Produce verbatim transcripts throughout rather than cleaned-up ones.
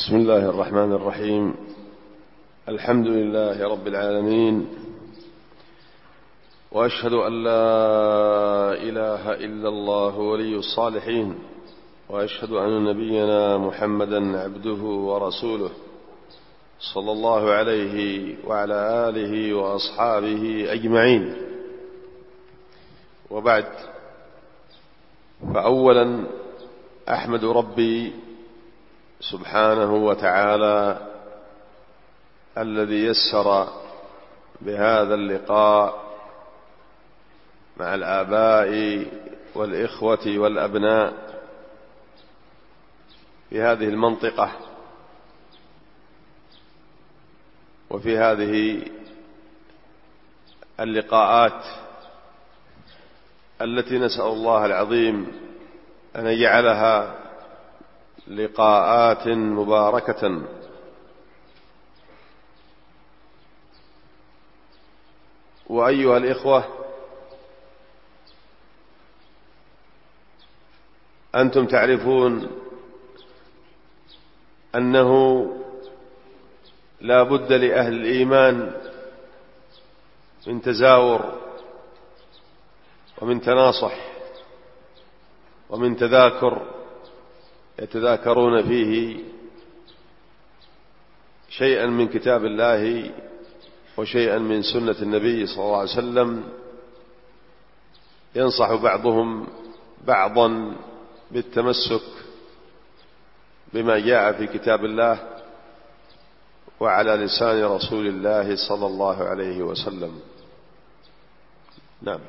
بسم الله الرحمن الرحيم. الحمد لله رب العالمين، وأشهد أن لا إله إلا الله ولي الصالحين، وأشهد أن نبينا محمدا عبده ورسوله صلى الله عليه وعلى آله وأصحابه أجمعين. وبعد، فأولا أحمد ربي سبحانه وتعالى الذي يسر بهذا اللقاء مع الآباء والإخوة والأبناء في هذه المنطقة وفي هذه اللقاءات التي نسأل الله العظيم أن يجعلها لقاءات مباركة. وأيها الإخوة، أنتم تعرفون أنه لا بد لأهل الإيمان من تزاور ومن تناصح ومن تذاكر يتذاكرون فيه شيئا من كتاب الله وشيئا من سنة النبي صلى الله عليه وسلم، ينصح بعضهم بعضا بالتمسك بما جاء في كتاب الله وعلى لسان رسول الله صلى الله عليه وسلم. نعم.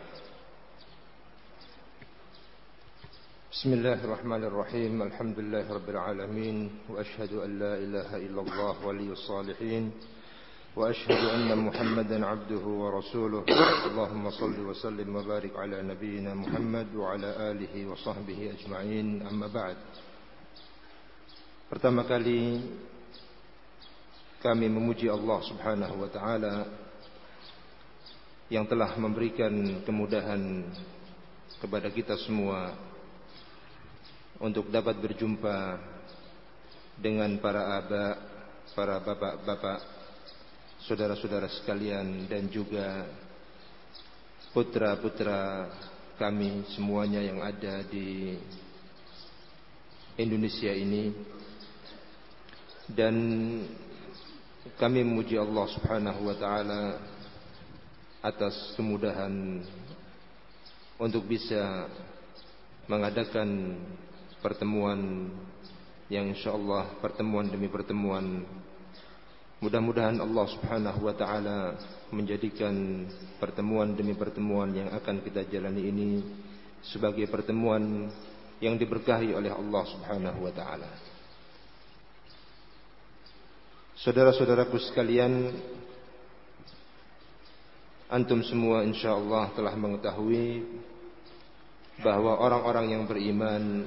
بسم الله الرحمن الرحيم. الحمد لله رب العالمين، وأشهد أن لا إله إلا الله ولي الصالحين، وأشهد أن محمدا عبده ورسوله. اللهم صل وسلم وبارك على نبينا محمد وعلى آله وصحبه أجمعين. أما بعد. Pertama kali kami memuji Allah Subhanahu wa taala yang telah memberikan kemudahan kepada kita semua untuk dapat berjumpa dengan para aba, para bapak-bapak, saudara-saudara sekalian, dan juga putra-putra kami semuanya yang ada di Indonesia ini. Dan kami memuji Allah Subhanahu wa taala atas kemudahan untuk bisa mengadakan pertemuan yang insyaallah pertemuan demi pertemuan, mudah-mudahan Allah Subhanahu wa taala menjadikan pertemuan demi pertemuan yang akan kita jalani ini sebagai pertemuan yang diberkahi oleh Allah Subhanahu wa taala. Saudara-saudaraku sekalian, antum semua insyaallah telah mengetahui bahwa orang-orang yang beriman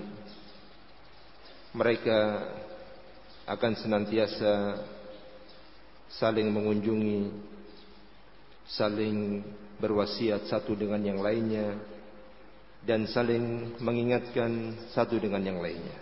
mereka akan senantiasa saling mengunjungi, saling berwasiat satu dengan yang lainnya, dan saling mengingatkan satu dengan yang lainnya.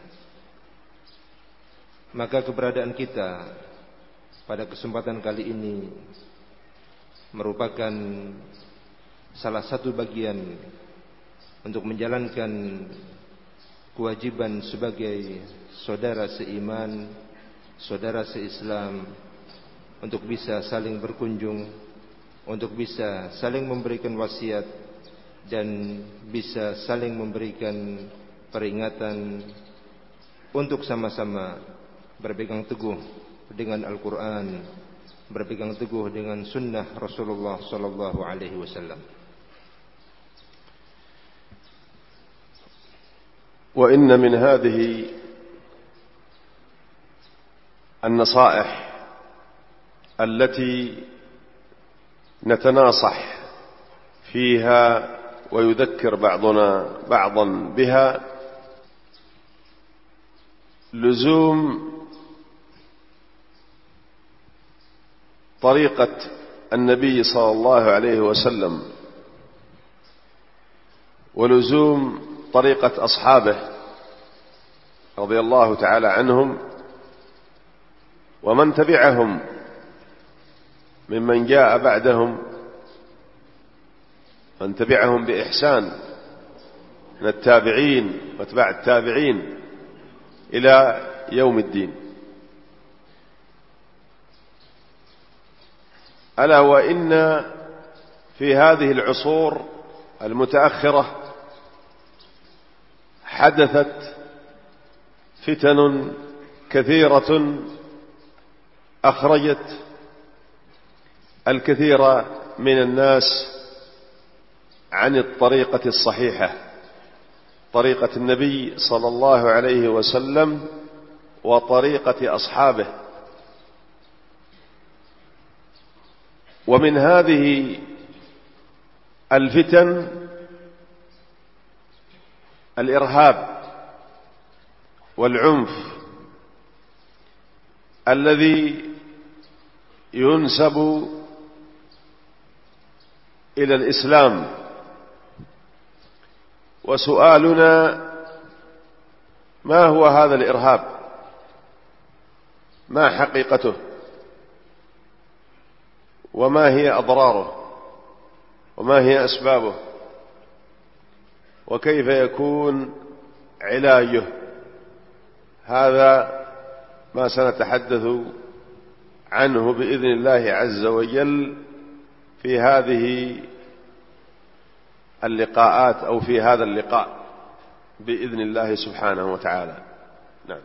Maka keberadaan kita pada kesempatan kali ini merupakan salah satu bagian untuk menjalankan kewajiban sebagai saudara seiman, saudara seislam, untuk bisa saling berkunjung, untuk bisa saling memberikan wasiat, dan bisa saling memberikan peringatan untuk sama-sama berpegang teguh dengan Al-Quran, berpegang teguh dengan sunnah Rasulullah sallallahu alaihi wasallam. وإن من هذه النصائح التي نتناصح فيها ويذكر بعضنا بعضا بها لزوم طريقة النبي صلى الله عليه وسلم ولزوم طريقة أصحابه رضي الله تعالى عنهم ومن تبعهم ممن جاء بعدهم، من تبعهم بإحسان من التابعين واتباع التابعين إلى يوم الدين. ألا وإن في هذه العصور المتأخرة حدثت فتن كثيرة أخرجت الكثير من الناس عن الطريقة الصحيحة، طريقة النبي صلى الله عليه وسلم وطريقة أصحابه. ومن هذه الفتن الإرهاب والعنف الذي ينسب إلى الإسلام. وسؤالنا: ما هو هذا الإرهاب؟ ما حقيقته؟ وما هي أضراره؟ وما هي أسبابه؟ وكيف يكون علاجه؟ هذا ما سنتحدث عنه بإذن الله عز وجل في هذه اللقاءات أو في هذا اللقاء بإذن الله سبحانه وتعالى. نعم.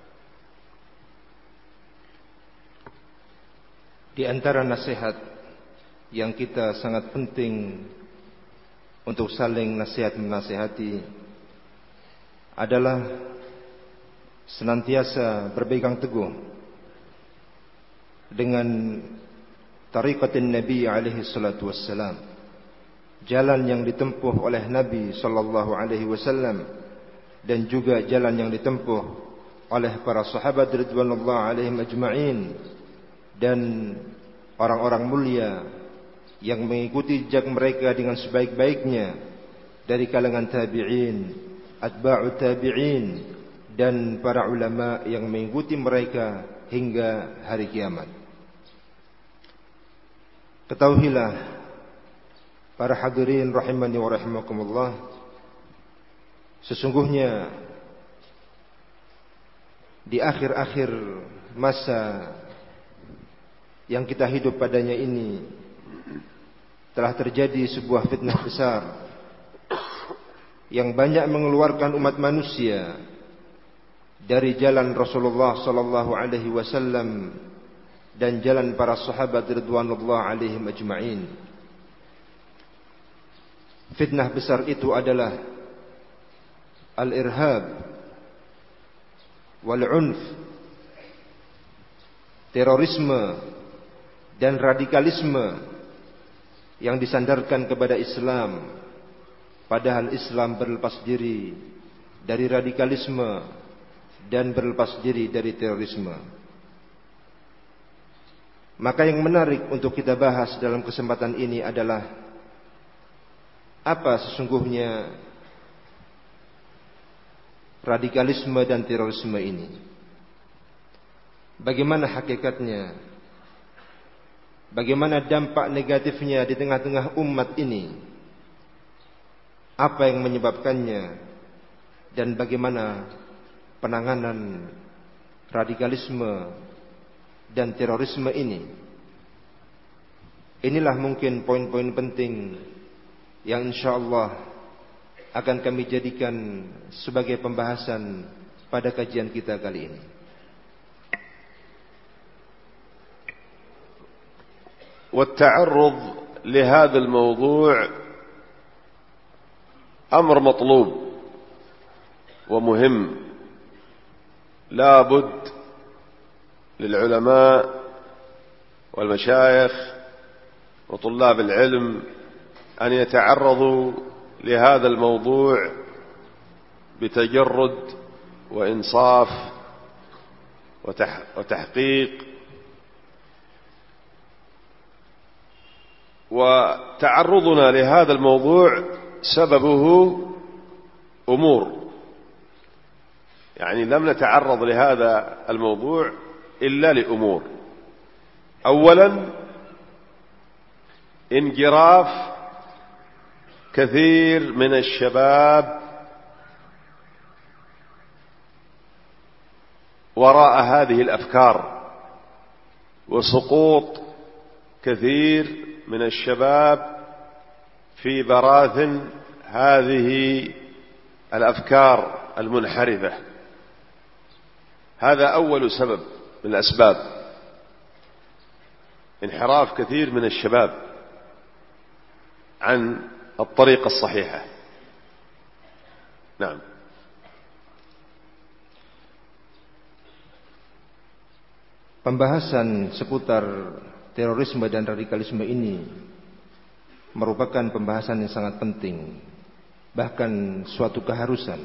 Di antara nasihat yang kita sangat penting untuk saling nasihat menasihati adalah senantiasa berpegang teguh dengan tariqatin Nabi alaihi salatu wassalam, jalan yang ditempuh oleh Nabi sallallahu alaihi wasallam, dan juga jalan yang ditempuh oleh para sahabat ridwanullah alaihim ajma'in dan orang-orang mulia yang mengikuti jejak mereka dengan sebaik-baiknya dari kalangan tabi'in, atba'ut tabi'in, dan para ulama yang mengikuti mereka hingga hari kiamat. Ketahuilah para hadirin rahimani wa rahimakumullah, sesungguhnya di akhir-akhir masa yang kita hidup padanya ini telah terjadi sebuah fitnah besar yang banyak mengeluarkan umat manusia dari jalan Rasulullah sallallahu alaihi wasallam dan jalan para sahabat ridwanullah alaihim ajma'in. Fitnah besar itu adalah al-irhab wal-unf, terorisme dan radikalisme yang disandarkan kepada Islam, padahal Islam berlepas diri dari radikalisme dan berlepas diri dari terorisme. Maka yang menarik untuk kita bahas dalam kesempatan ini adalah apa sesungguhnya radikalisme dan terorisme ini. Bagaimana hakikatnya? Bagaimana dampak negatifnya di tengah-tengah umat ini? Apa yang menyebabkannya? Dan bagaimana penanganan radikalisme dan terorisme ini? Inilah mungkin poin-poin penting yang insyaallah akan kami jadikan sebagai pembahasan pada kajian kita kali ini. والتعرض لهذا الموضوع أمر مطلوب ومهم، لا بد للعلماء والمشايخ وطلاب العلم أن يتعرضوا لهذا الموضوع بتجرد وإنصاف وتحقيق. وتعرضنا لهذا الموضوع سببه أمور، يعني لم نتعرض لهذا الموضوع إلا لأمور: أولا انجراف كثير من الشباب وراء هذه الأفكار، وسقوط كثير من الشباب في براثن هذه الأفكار المنحرفة. هذا أول سبب من الأسباب، انحراف كثير من الشباب عن الطريقة الصحيحة. نعم. Pembahasan seputar terorisme dan radikalisme ini merupakan pembahasan yang sangat penting, bahkan suatu keharusan.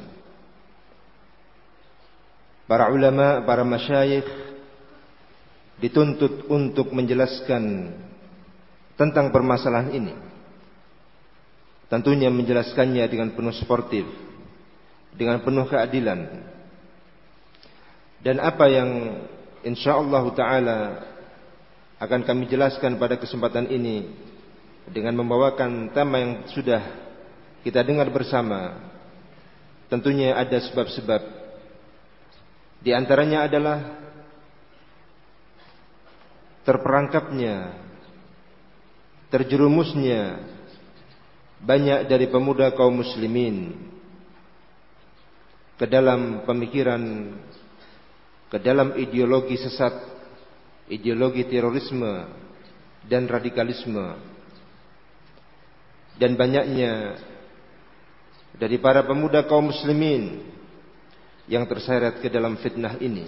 Para ulama, para masyayikh dituntut untuk menjelaskan tentang permasalahan ini. Tentunya menjelaskannya dengan penuh sportif, dengan penuh keadilan. Dan apa yang insyaallah ta'ala akan kami jelaskan pada kesempatan ini dengan membawakan tema yang sudah kita dengar bersama, tentunya ada sebab-sebab. Di antaranya adalah terperangkapnya, terjerumusnya banyak dari pemuda kaum muslimin ke dalam pemikiran, ke dalam ideologi sesat, ideologi terorisme dan radikalisme. Dan banyaknya dari para pemuda kaum muslimin yang terseret ke dalam fitnah ini.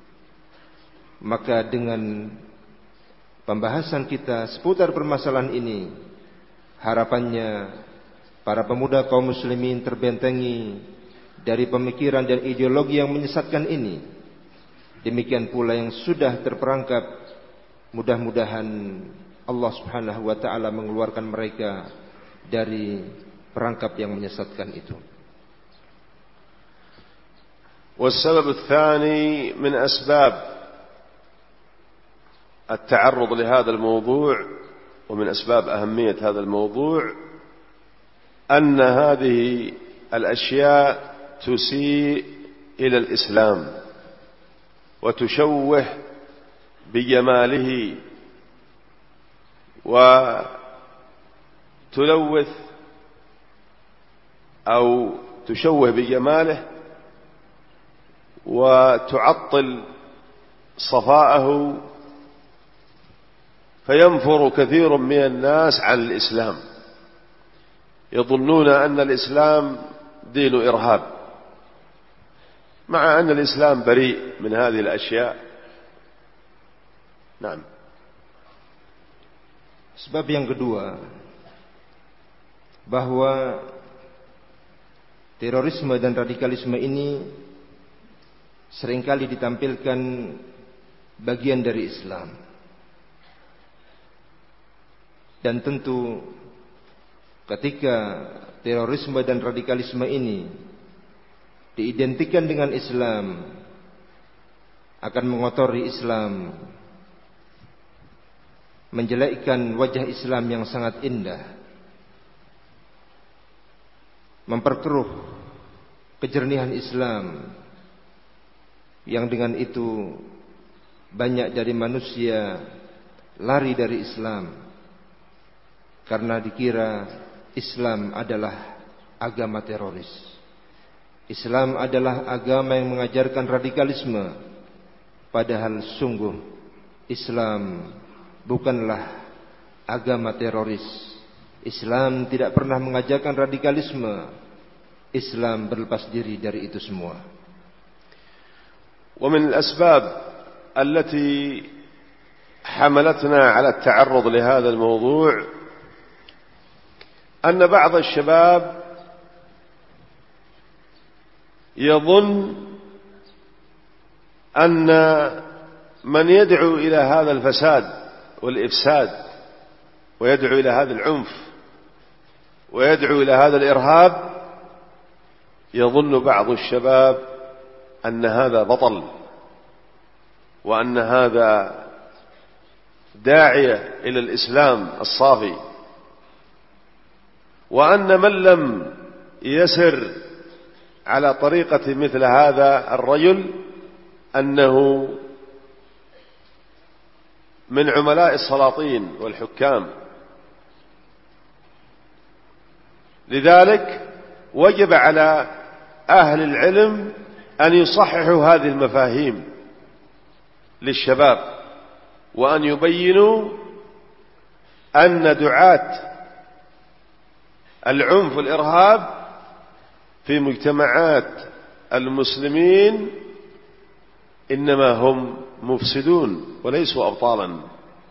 Maka dengan pembahasan kita seputar permasalahan ini, harapannya para pemuda kaum muslimin terbentengi dari pemikiran dan ideologi yang menyesatkan ini. Demikian pula yang sudah terperangkap, mudah-mudahan Allah Subhanahu wa taala mengeluarkan mereka dari perangkap yang menyesatkan itu. والسبب الثاني من أسباب التعرض لهذا الموضوع ومن أسباب أهمية هذا الموضوع أن هذه الأشياء تسيء إلى الإسلام وتشوه بجماله وتلوث أو تشوه بجماله وتعطل صفاءه، فينفر كثير من الناس عن الإسلام، يظنون أن الإسلام دين إرهاب، مع أن الإسلام بريء من هذه الأشياء. نعم. Sebab yang kedua, bahwa terorisme dan radikalisme ini seringkali ditampilkan bagian dari Islam. Dan tentu ketika terorisme dan radikalisme ini diidentikan dengan Islam, akan mengotori Islam, menjelekkan wajah Islam yang sangat indah, memperkeruh kejernihan Islam, yang dengan itu banyak dari manusia lari dari Islam karena dikira Islam adalah agama teroris. Islam adalah agama yang mengajarkan radikalisme, padahal sungguh Islam bukanlah agama teroris. Islam tidak pernah mengajarkan radikalisme. Islam berlepas diri dari itu semua. ومن الأسباب التي حملتنا على التعرض لهذا الموضوع أن بعض الشباب يظن أن من يدعو إلى هذا الفساد والإفساد ويدعو إلى هذا العنف ويدعو إلى هذا الإرهاب، يظن بعض الشباب أن هذا بطل، وأن هذا داعية إلى الإسلام الصافي، وأن من لم يسر على طريقة مثل هذا الرجل أنه من عملاء السلاطين والحكام. لذلك وجب على أهل العلم أن يصححوا هذه المفاهيم للشباب، وأن يبينوا أن دعاة العنف والإرهاب في مجتمعات المسلمين إنما هم مفسدون وليسوا أبطالا،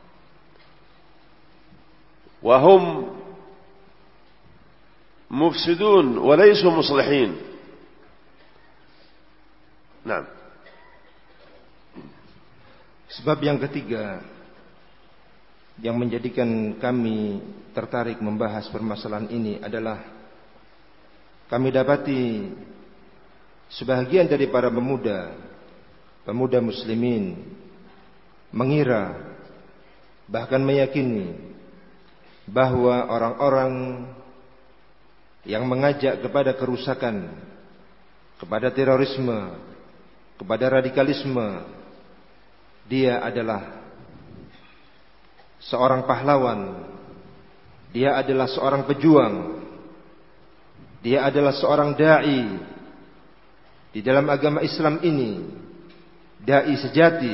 وهم مفسدون وليسوا مصلحين. نعم. Sebab yang ketiga yang menjadikan kami tertarik membahas permasalahan ini adalah kami dapati sebahagian dari para pemuda pemuda muslimin mengira, bahkan meyakini bahwa orang-orang yang mengajak kepada kerusakan, kepada terorisme, kepada radikalisme, dia adalah seorang pahlawan, dia adalah seorang pejuang, dia adalah seorang da'i di dalam agama Islam ini, da'i sejati.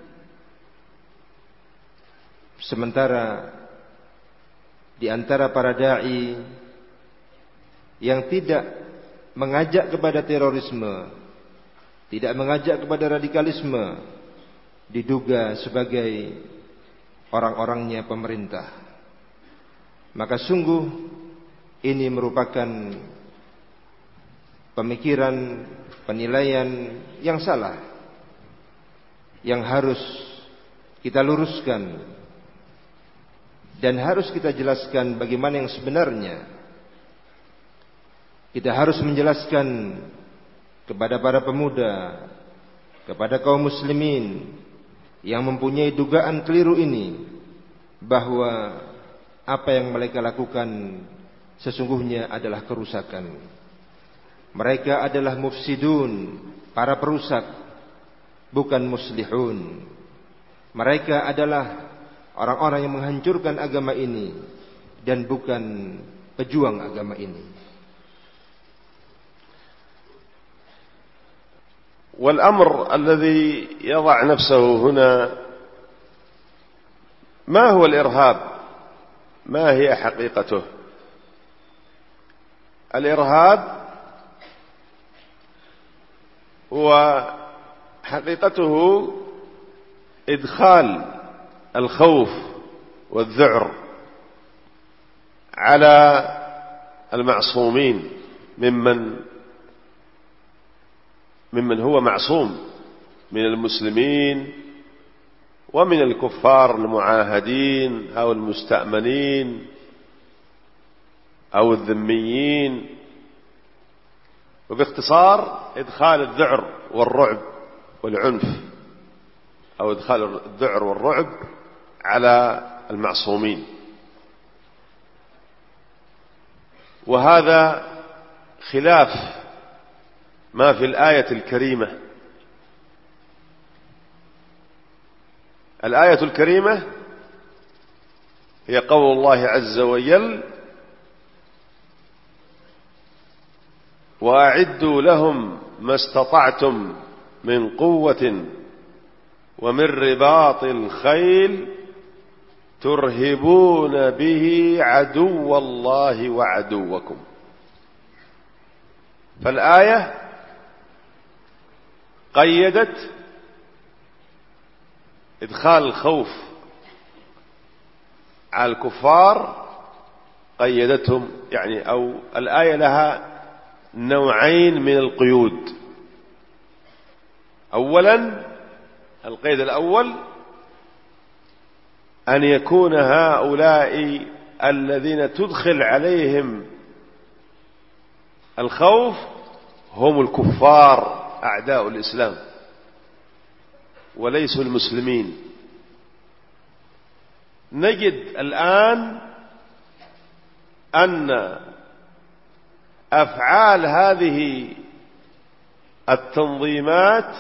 Sementara di antara para da'i yang tidak mengajak kepada terorisme, tidak mengajak kepada radikalisme, diduga sebagai orang-orangnya pemerintah. Maka sungguh ini merupakan pemikiran, penilaian yang salah, yang harus kita luruskan dan harus kita jelaskan bagaimana yang sebenarnya. Kita harus menjelaskan kepada para pemuda, kepada kaum muslimin yang mempunyai dugaan keliru ini, bahwa apa yang mereka lakukan sesungguhnya adalah kerusakan. Mereka adalah mufsidun, para perusak, bukan muslihun. Mereka adalah orang-orang yang menghancurkan agama ini dan bukan pejuang agama ini. والأمر الذي يضع نفسه هنا ما هو الإرهاب؟ ما هي حقيقته؟ الإرهاب هو حقيقته إدخال الخوف والذعر على المعصومين ممن ممن هو معصوم من المسلمين ومن الكفار المعاهدين أو المستأمنين أو الذميين، وباختصار إدخال الذعر والرعب والعنف، أو إدخال الذعر والرعب على المعصومين. وهذا خلاف ما في الآية الكريمة. الآية الكريمة هي قول الله عز وجل: وأعدوا لهم ما استطعتم من قوة ومن رباط الخيل ترهبون به عدو الله وعدوكم. فالآية قيدت إدخال الخوف على الكفار، قيدتهم يعني، أو الآية لها نوعين من القيود. أولا، القيد الأول أن يكون هؤلاء الذين تدخل عليهم الخوف هم الكفار أعداء الإسلام، وليسوا المسلمين. نجد الآن أن أفعال هذه التنظيمات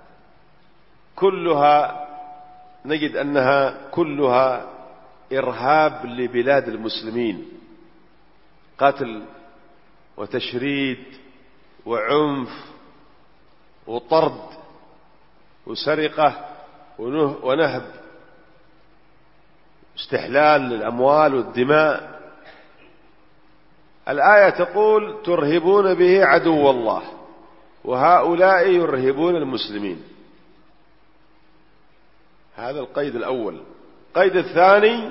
كلها نجد أنها كلها إرهاب لبلاد المسلمين، قتل وتشريد وعنف وطرد وسرقة ونهب، استحلال للأموال والدماء. الآية تقول ترهبون به عدو الله، وهؤلاء يرهبون المسلمين. هذا القيد الأول. القيد الثاني،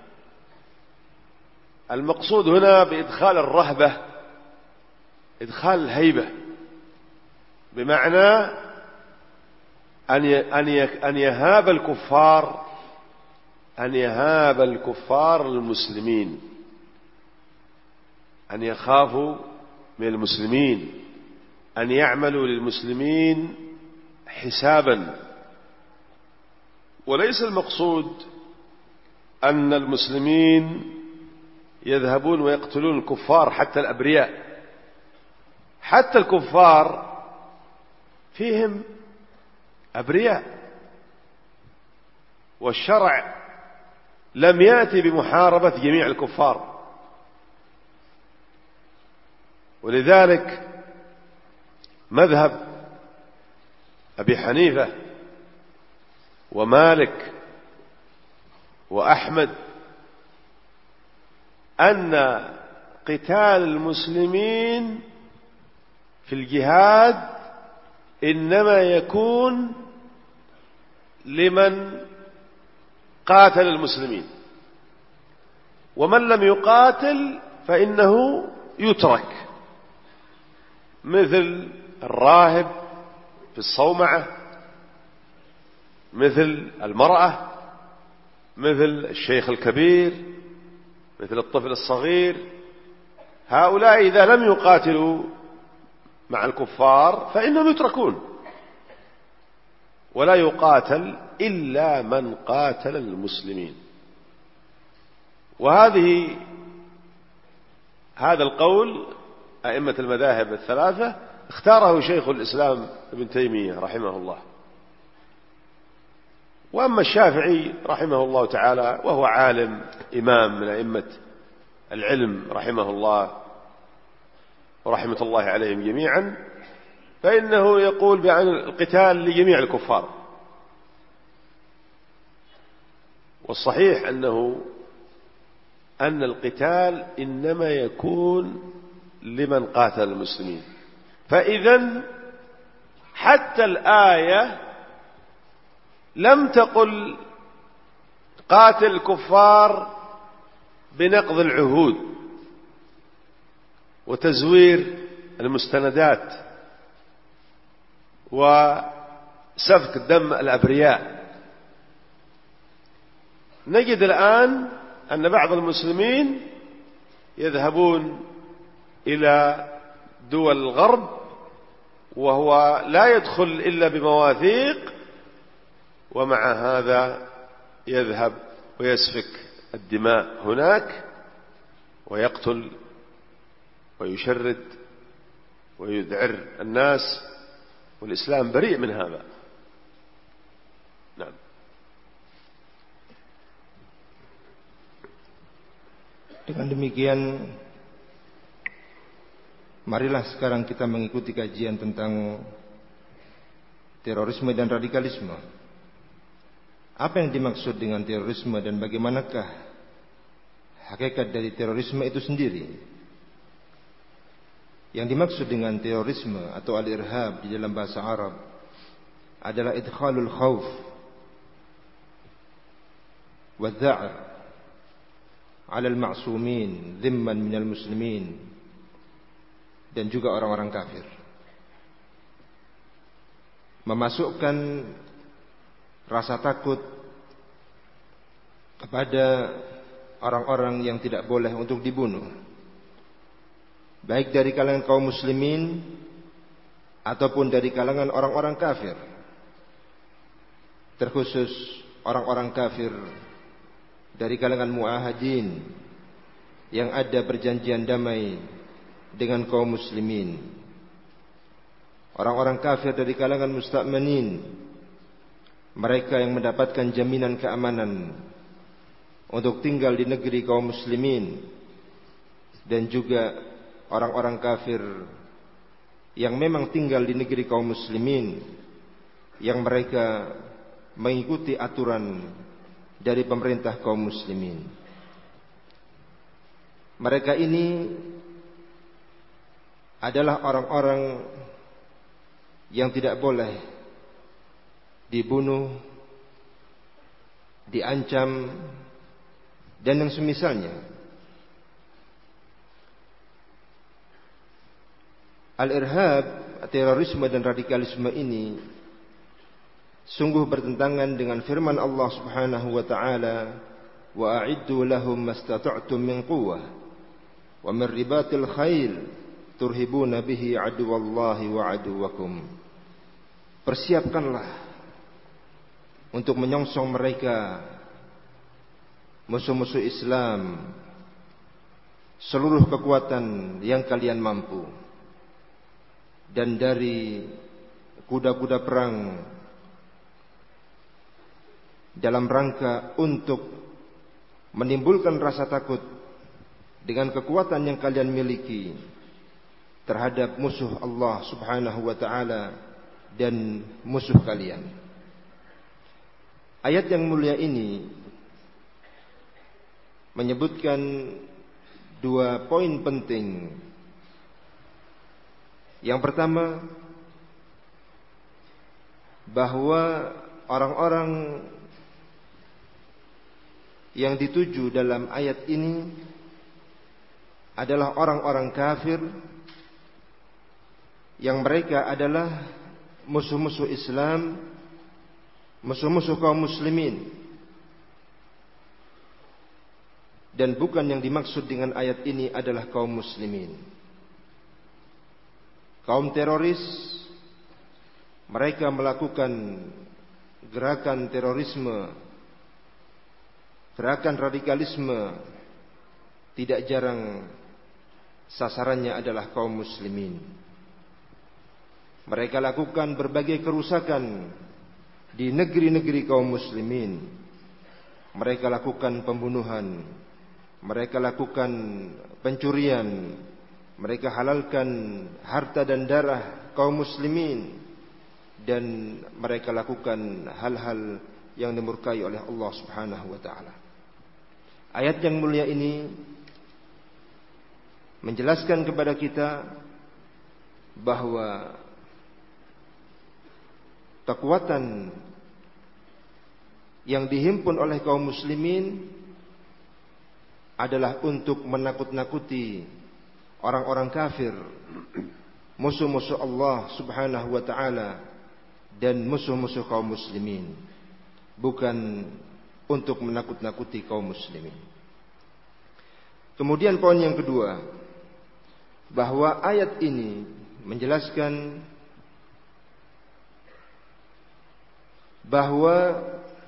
المقصود هنا بإدخال الرهبة إدخال الهيبة، بمعنى أن يهاب الكفار أن يهاب الكفار المسلمين، أن يخافوا من المسلمين، أن يعملوا للمسلمين حسابا. وليس المقصود أن المسلمين يذهبون ويقتلون الكفار حتى الأبرياء. حتى الكفار فيهم أبرياء، والشرع لم يأتي بمحاربة جميع الكفار. ولذلك مذهب أبي حنيفة ومالك وأحمد أن قتال المسلمين في الجهاد إنما يكون لمن قاتل المسلمين، ومن لم يقاتل فإنه يترك، مثل الراهب في الصومعة، مثل المرأة، مثل الشيخ الكبير، مثل الطفل الصغير. هؤلاء إذا لم يقاتلوا مع الكفار فإنهم يتركون، ولا يقاتل إلا من قاتل المسلمين. وهذه هذا القول أئمة المذاهب الثلاثة اختاره شيخ الإسلام ابن تيمية رحمه الله. وأما الشافعي رحمه الله تعالى وهو عالم إمام من أئمة العلم رحمه الله ورحمة الله عليهم جميعا، فإنه يقول بأن القتال لجميع الكفار. والصحيح أنه أن القتال إنما يكون لمن قاتل المسلمين. فإذا حتى الآية لم تقل قاتل الكفار بنقض العهود وتزوير المستندات وسفك دم الأبرياء. نجد الآن أن بعض المسلمين يذهبون إلى دول الغرب وهو لا يدخل إلا بمواثيق، ومع هذا يذهب ويسفك الدماء هناك ويقتل ويشرد ويذعر الناس، والإسلام بريء من هذا. نعم. Dengan demikian, marilah sekarang kita mengikuti kajian tentang terorisme dan radikalisme. Apa yang dimaksud dengan terorisme dan bagaimanakah hakikat dari terorisme itu sendiri? Yang dimaksud dengan terorisme atau al-irhab di dalam bahasa Arab adalah idkhalul khauf wa dha'r 'ala al-ma'sumin dhimman minal muslimin, dan juga orang-orang kafir. Memasukkan rasa takut kepada orang-orang yang tidak boleh untuk dibunuh, baik dari kalangan kaum muslimin ataupun dari kalangan orang-orang kafir. terkhusus orang-orang kafir dari kalangan muahadin yang ada perjanjian damai dengan kaum muslimin. Orang-orang kafir dari kalangan musta'manin, mereka yang mendapatkan jaminan keamanan untuk tinggal di negeri kaum muslimin. Dan juga orang-orang kafir yang memang tinggal di negeri kaum muslimin, yang mereka mengikuti aturan dari pemerintah kaum muslimin. Mereka ini adalah orang-orang yang tidak boleh dibunuh, diancam, dan yang semisalnya. Al-irhab, terorisme dan radikalisme ini sungguh bertentangan dengan firman Allah Subhanahu wa taala, "Wa a'iddu lahum mastata'tum min quwwah wa min ribatil khail turhibuna bihi aduwallahi wa aduwakum." Persiapkanlah untuk menyongsong mereka musuh-musuh Islam seluruh kekuatan yang kalian mampu, dan dari kuda-kuda perang dalam rangka untuk menimbulkan rasa takut dengan kekuatan yang kalian miliki terhadap musuh Allah Subhanahu wa taala dan musuh kalian. Ayat yang mulia ini menyebutkan dua poin penting. Yang pertama, bahwa orang-orang yang dituju dalam ayat ini adalah orang-orang kafir yang mereka adalah musuh-musuh Islam, musuh-musuh kaum muslimin. Dan bukan yang dimaksud dengan ayat ini adalah kaum muslimin. Kaum teroris, mereka melakukan gerakan terorisme, gerakan radikalisme, tidak jarang sasarannya adalah kaum muslimin. Mereka lakukan berbagai kerusakan di negeri-negeri kaum muslimin. Mereka lakukan pembunuhan, mereka lakukan pencurian, mereka halalkan harta dan darah kaum muslimin, dan mereka lakukan hal-hal yang dimurkai oleh Allah Subhanahu wa taala. Ayat yang mulia ini menjelaskan kepada kita bahwa kekuatan yang dihimpun oleh kaum muslimin adalah untuk menakut-nakuti orang-orang kafir, musuh-musuh Allah Subhanahu wa taala dan musuh-musuh kaum muslimin, bukan untuk menakut-nakuti kaum muslimin. Kemudian poin yang kedua, bahwa ayat ini menjelaskan bahwa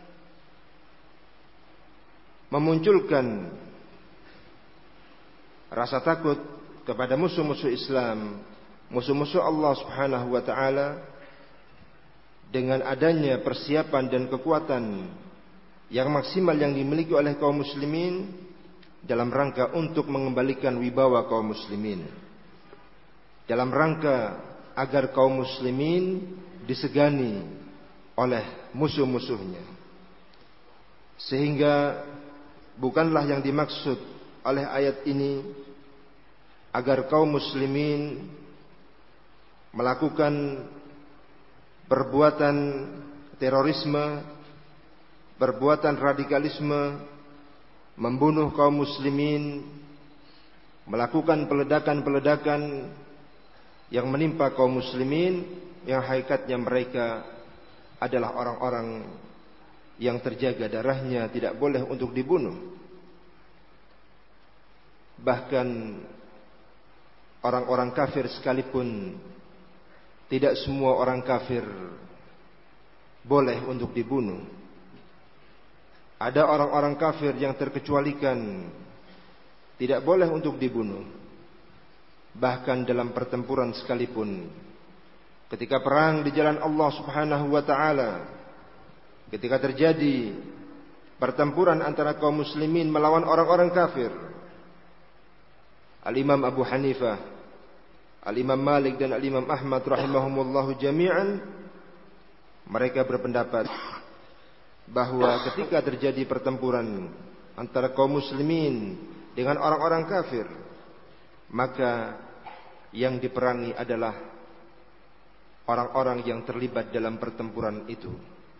memunculkan rasa takut kepada musuh-musuh Islam, musuh-musuh Allah Subhanahu wa taala, dengan adanya persiapan dan kekuatan yang maksimal yang dimiliki oleh kaum muslimin dalam rangka untuk mengembalikan wibawa kaum muslimin, dalam rangka agar kaum muslimin disegani oleh musuh-musuhnya. Sehingga bukanlah yang dimaksud oleh ayat ini agar kaum muslimin melakukan perbuatan terorisme, perbuatan radikalisme, membunuh kaum muslimin, melakukan peledakan-peledakan yang menimpa kaum muslimin, yang hakikatnya mereka adalah orang-orang yang terjaga darahnya, tidak boleh untuk dibunuh. Bahkan orang-orang kafir sekalipun, tidak semua orang kafir boleh untuk dibunuh. Ada orang-orang kafir yang terkecualikan tidak boleh untuk dibunuh. Bahkan dalam pertempuran sekalipun, ketika perang di jalan Allah Subhanahu wa taala, ketika terjadi pertempuran antara kaum muslimin melawan orang-orang kafir, Al-Imam Abu Hanifah, Al-Imam Malik dan Al-Imam Ahmad rahimahumullahu jami'an, mereka berpendapat bahwa ketika terjadi pertempuran antara kaum muslimin dengan orang-orang kafir, maka yang diperangi adalah orang-orang yang terlibat dalam pertempuran itu.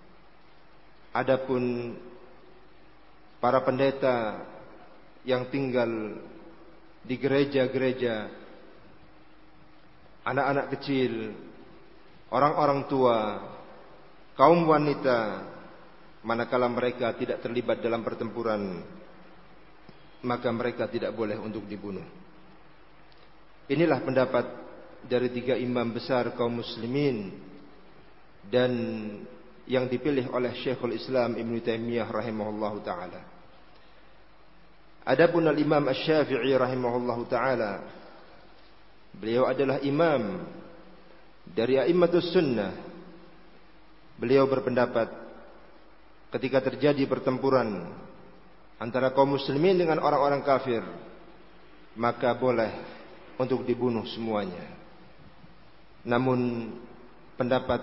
Adapun para pendeta yang tinggal di gereja-gereja, anak-anak kecil, orang-orang tua, kaum wanita, manakala mereka tidak terlibat dalam pertempuran, maka mereka tidak boleh untuk dibunuh. Inilah pendapat dari tiga imam besar kaum muslimin dan yang dipilih oleh Syekhul Islam Ibnu Taimiyah rahimahullahu taala. Adapun Al-Imam Asy-Syafi'i rahimahullahu taala, beliau adalah imam dari a'immatus sunnah. Beliau berpendapat ketika terjadi pertempuran antara kaum muslimin dengan orang-orang kafir, maka boleh untuk dibunuh semuanya. Namun pendapat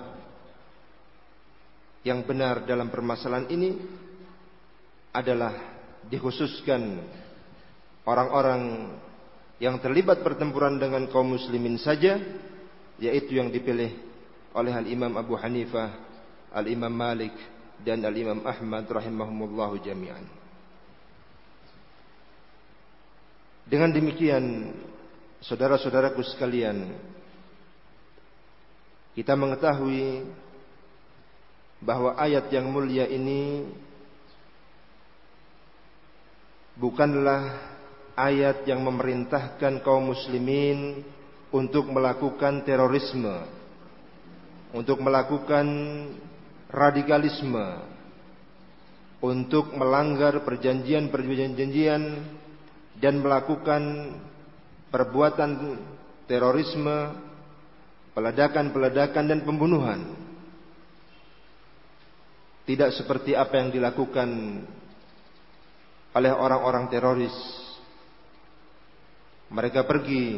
yang benar dalam permasalahan ini adalah dikhususkan orang-orang yang terlibat pertempuran dengan kaum muslimin saja, yaitu yang dipilih oleh Al-Imam Abu Hanifah, Al-Imam Malik dan Al-Imam Ahmad rahimahumullahu jami'an. Dengan demikian, saudara-saudaraku sekalian, kita mengetahui bahwa ayat yang mulia ini bukanlah ayat yang memerintahkan kaum muslimin untuk melakukan terorisme, untuk melakukan radikalisme, untuk melanggar perjanjian-perjanjian dan melakukan perbuatan terorisme, peledakan-peledakan dan pembunuhan. Tidak seperti apa yang dilakukan oleh orang-orang teroris. Mereka pergi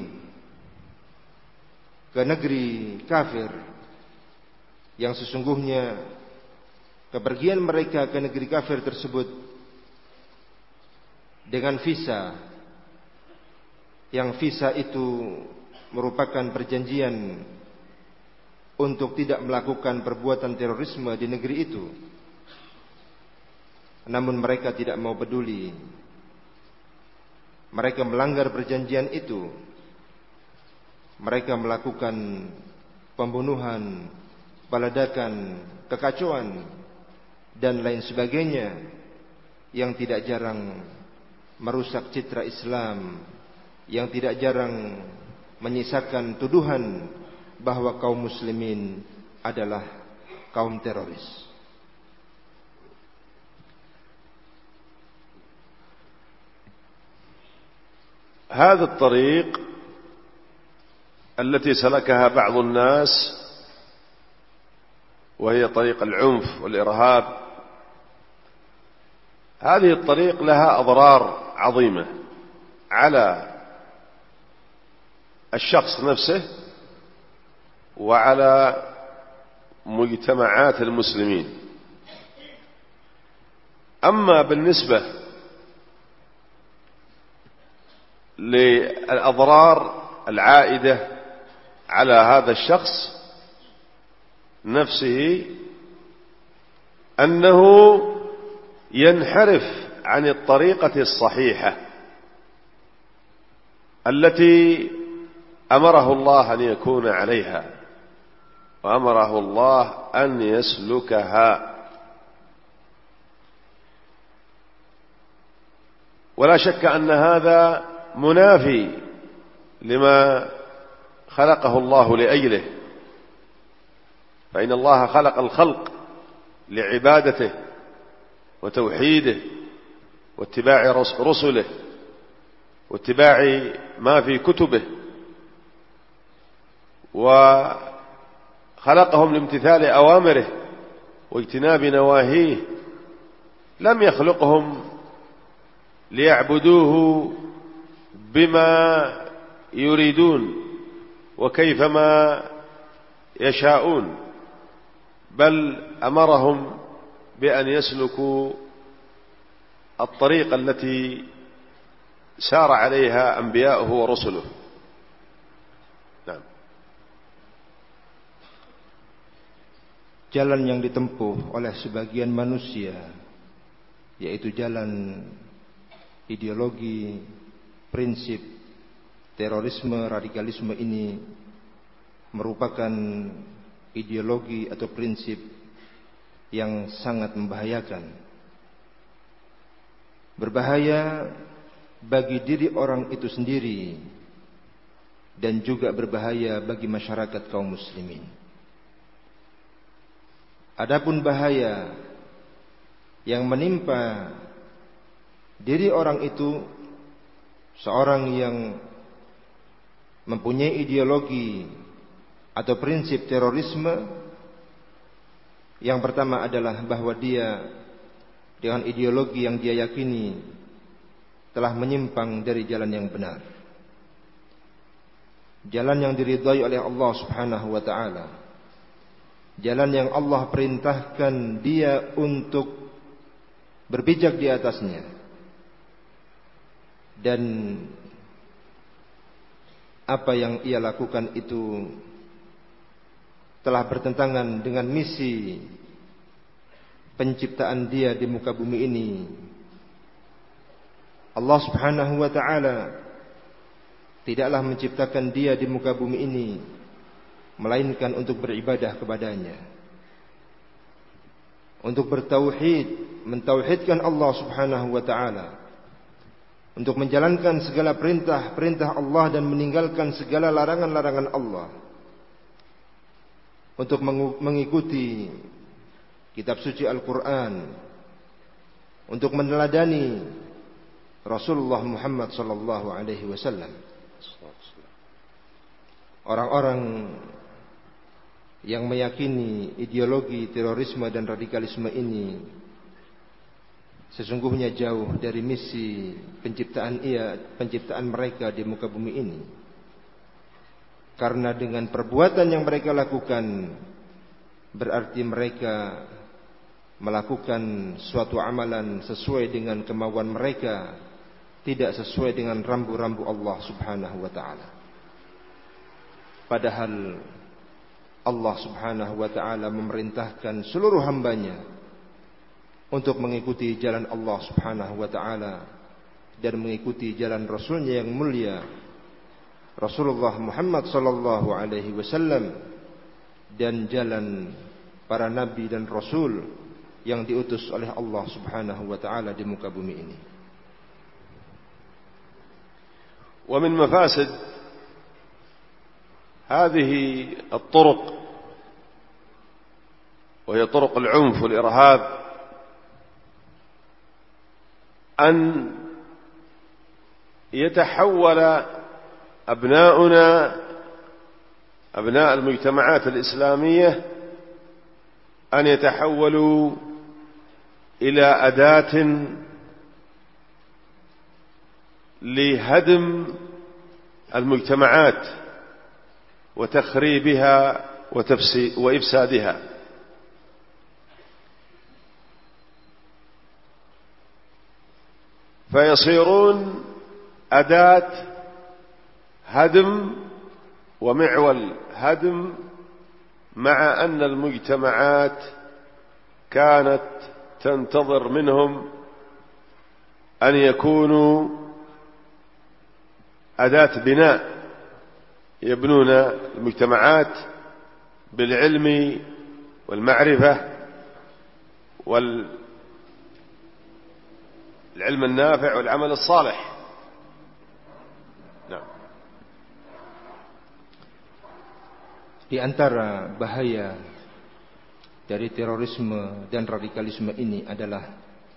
ke negeri kafir, yang sesungguhnya kepergian mereka ke negeri kafir tersebut dengan visa, yang visa itu merupakan perjanjian untuk tidak melakukan perbuatan terorisme di negeri itu. Namun mereka tidak mau peduli. Mereka melanggar perjanjian itu. Mereka melakukan pembunuhan, peledakan, kekacauan dan lain sebagainya yang tidak jarang merusak citra Islam, yang tidak jarang menyisakan tuduhan bahwa kaum muslimin adalah kaum teroris. هذا الطريق التي سلكها بعض الناس وهي طريق العنف والإرهاب، هذه الطريق لها أضرار عظيمة على الشخص نفسه وعلى مجتمعات المسلمين. أما بالنسبة للأضرار العائدة على هذا الشخص نفسه، أنه ينحرف عن الطريقة الصحيحة التي أمره الله أن يكون عليها، وأمره الله أن يسلكها. ولا شك أن هذا منافي لما خلقه الله لأجله، فإن الله خلق الخلق لعبادته وتوحيده واتباع رسله واتباع ما في كتبه، وخلقهم لامتثال أوامره واجتناب نواهيه، لم يخلقهم ليعبدوه بما يريدون وكيفما يشاءون، بل أمرهم بأن يسلكوا الطريق التي سار عليها أنبياؤه ورسله. Nah. Jalan yang ditempuh oleh sebagian manusia, yaitu jalan ideologi, prinsip, terorisme, radikalisme ini merupakan ideologi atau prinsip yang sangat membahayakan. Berbahaya bagi diri orang itu sendiri dan juga berbahaya bagi masyarakat kaum muslimin. Adapun bahaya yang menimpa diri orang itu, seorang yang mempunyai ideologi atau prinsip terorisme, yang pertama adalah bahwa dia dengan ideologi yang dia yakini telah menyimpang dari jalan yang benar, jalan yang diridhai oleh Allah Subhanahu wa taala, jalan yang Allah perintahkan dia untuk berpijak di atasnya, dan apa yang ia lakukan itu telah bertentangan dengan misi penciptaan dia di muka bumi ini. Allah Subhanahu wa taala tidaklah menciptakan dia di muka bumi ini melainkan untuk beribadah kepadanya, untuk bertauhid, mentauhidkan Allah Subhanahu wa taala, untuk menjalankan segala perintah-perintah Allah dan meninggalkan segala larangan-larangan Allah, untuk mengikuti kitab suci Al-Quran, untuk meneladani Rasulullah Muhammad sallallahu alaihi wasallam. Orang-orang yang meyakini ideologi terorisme dan radikalisme ini sesungguhnya jauh dari misi penciptaan ia, penciptaan mereka di muka bumi ini. Karena dengan perbuatan yang mereka lakukan berarti mereka melakukan suatu amalan sesuai dengan kemauan mereka, tidak sesuai dengan rambu-rambu Allah Subhanahu wa taala. Padahal Allah Subhanahu wa taala memerintahkan seluruh hambanya untuk mengikuti jalan Allah Subhanahu wa taala dan mengikuti jalan Rasulnya yang mulia, Rasulullah Muhammad sallallahu alaihi wasallam, dan jalan para nabi dan rasul yang diutus oleh Allah Subhanahu wa taala di muka bumi ini. ومن مفاسد هذه الطرق وهي طرق العنف والإرهاب أن يتحول أبناؤنا أبناء المجتمعات الإسلامية أن يتحولوا إلى أداة لهدم المجتمعات وتخريبها وإفسادها. فيصيرون أداة هدم ومعول هدم، مع أن المجتمعات كانت تنتظر منهم أن يكونوا أداة بناء، يبنون المجتمعات بالعلم والمعرفة والعلم النافع والعمل الصالح. نعم. Di antara bahaya dari terorisme dan radikalisme ini adalah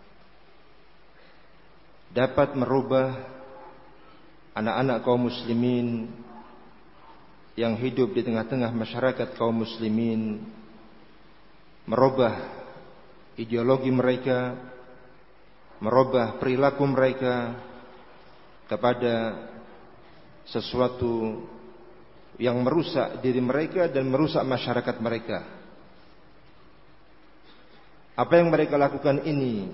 dapat merubah anak-anak kaum muslimin yang hidup di tengah-tengah masyarakat kaum muslimin, merubah ideologi mereka, merubah perilaku mereka kepada sesuatu yang merusak diri mereka dan merusak masyarakat mereka. Apa yang mereka lakukan ini,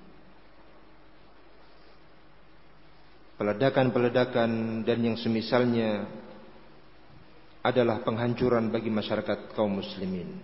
peledakan-peledakan dan yang semisalnya, adalah penghancuran bagi masyarakat kaum muslimin.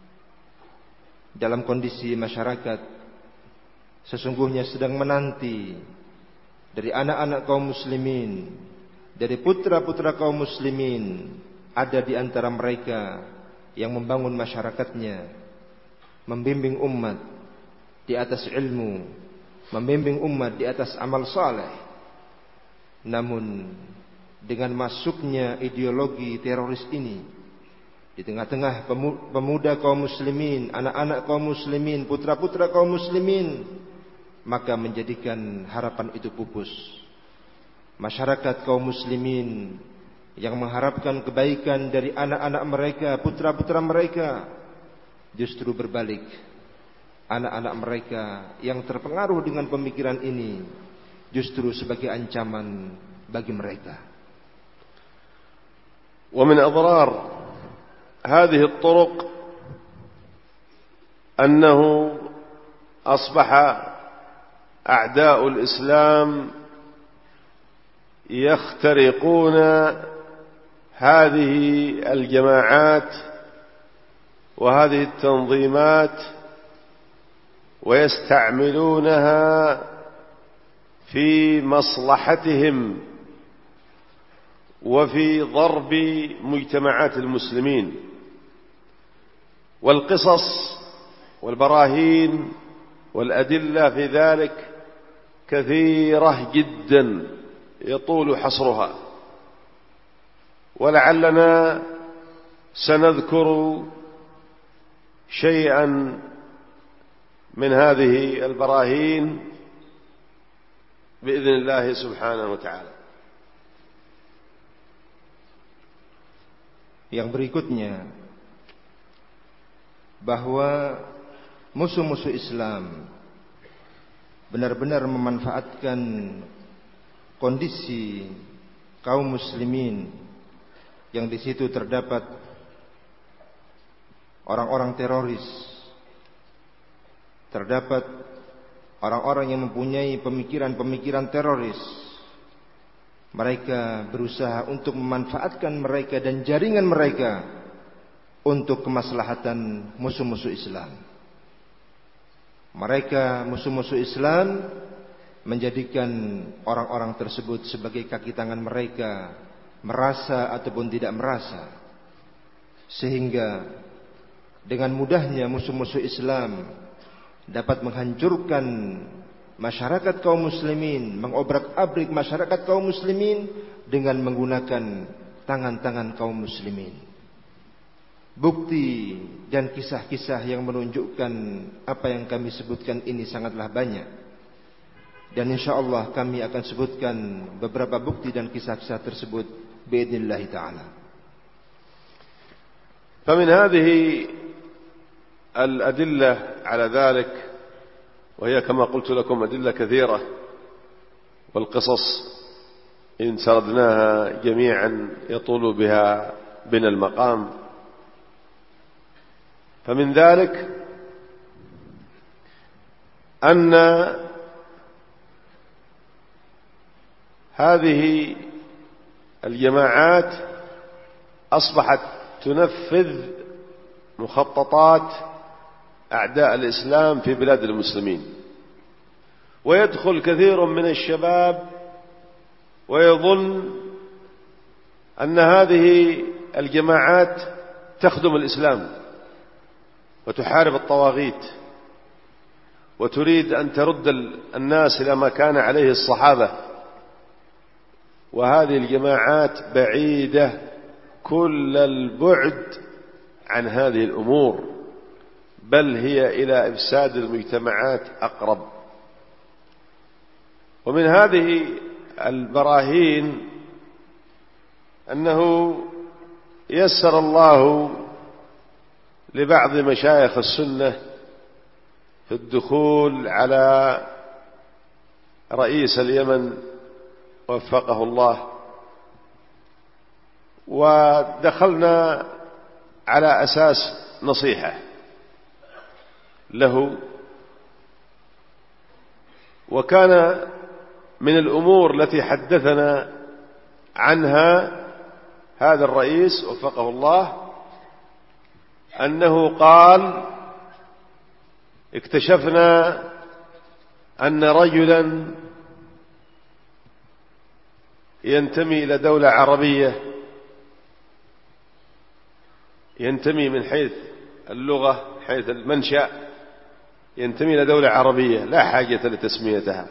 Dalam kondisi masyarakat sesungguhnya sedang menanti dari anak-anak kaum muslimin, dari putra-putra kaum muslimin, ada di antara mereka yang membangun masyarakatnya, membimbing umat di atas ilmu, membimbing umat di atas amal saleh. Namun dengan masuknya ideologi teroris ini di tengah-tengah pemuda kaum muslimin, anak-anak kaum muslimin, putra-putra kaum muslimin, maka menjadikan harapan itu pupus. Masyarakat kaum muslimin yang mengharapkan kebaikan dari anak-anak mereka, putra-putra mereka, justru berbalik. Anak-anak mereka yang terpengaruh dengan pemikiran ini justru sebagai ancaman bagi mereka. ومن أضرار هذه الطرق أنه أصبح أعداء الإسلام يخترقون هذه الجماعات وهذه التنظيمات ويستعملونها في مصلحتهم وفي ضرب مجتمعات المسلمين. والقصص والبراهين والأدلة في ذلك كثيرة جدا يطول حصرها، ولعلنا سنذكر شيئا من هذه البراهين بإذن الله سبحانه وتعالى. Yang berikutnya, bahwa musuh-musuh Islam benar-benar memanfaatkan kondisi kaum muslimin yang di situ terdapat orang-orang teroris, terdapat orang-orang yang mempunyai pemikiran-pemikiran teroris. Mereka berusaha untuk memanfaatkan mereka dan jaringan mereka untuk kemaslahatan musuh-musuh Islam. Mereka musuh-musuh Islam menjadikan orang-orang tersebut sebagai kaki tangan mereka, merasa ataupun tidak merasa, sehingga dengan mudahnya musuh-musuh Islam dapat menghancurkan masyarakat kaum muslimin, mengobrak-abrik masyarakat kaum muslimin dengan menggunakan tangan-tangan kaum muslimin. Bukti dan kisah-kisah yang menunjukkan apa yang kami sebutkan ini sangatlah banyak. Dan insyaallah kami akan sebutkan beberapa bukti dan kisah-kisah tersebut biidznillah taala. فمن هذه الأدلة على ذلك، وهي كما قلت لكم أدلة كثيرة، والقصص إن سردناها جميعا يطول بها بنا المقام. فمن ذلك أن هذه الجماعات أصبحت تنفذ مخططات أعداء الإسلام في بلاد المسلمين، ويدخل كثير من الشباب ويظن أن هذه الجماعات تخدم الإسلام وتحارب الطواغيت وتريد أن ترد الناس إلى ما كان عليه الصحابة. وهذه الجماعات بعيدة كل البعد عن هذه الأمور، بل هي إلى إفساد المجتمعات أقرب. ومن هذه البراهين أنه يسر الله لبعض مشايخ السنة في الدخول على رئيس اليمن وفقه الله، ودخلنا على أساس نصيحة له. وكان من الأمور التي حدثنا عنها هذا الرئيس وفقه الله أنه قال: اكتشفنا أن رجلا ينتمي إلى دولة عربية، ينتمي من حيث اللغة حيث المنشأ ينتمي إلى دولة عربية لا حاجة لتسميتها.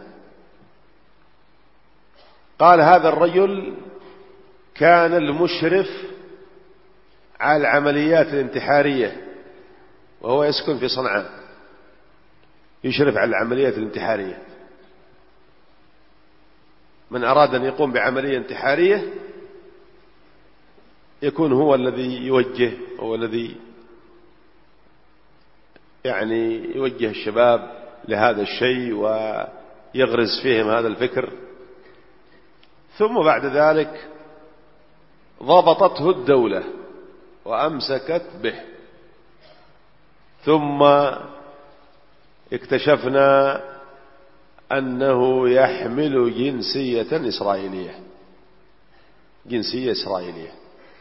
قال: هذا الرجل كان المشرف على العمليات الانتحارية وهو يسكن في صنعاء، يشرف على العمليات الانتحارية. من أراد أن يقوم بعملية انتحارية يكون هو الذي يوجه، هو الذي يعني يوجه الشباب لهذا الشيء ويغرز فيهم هذا الفكر. ثم بعد ذلك ضبطته الدولة وأمسكت به، ثم اكتشفنا أنه يحمل جنسية إسرائيلية، جنسية إسرائيلية.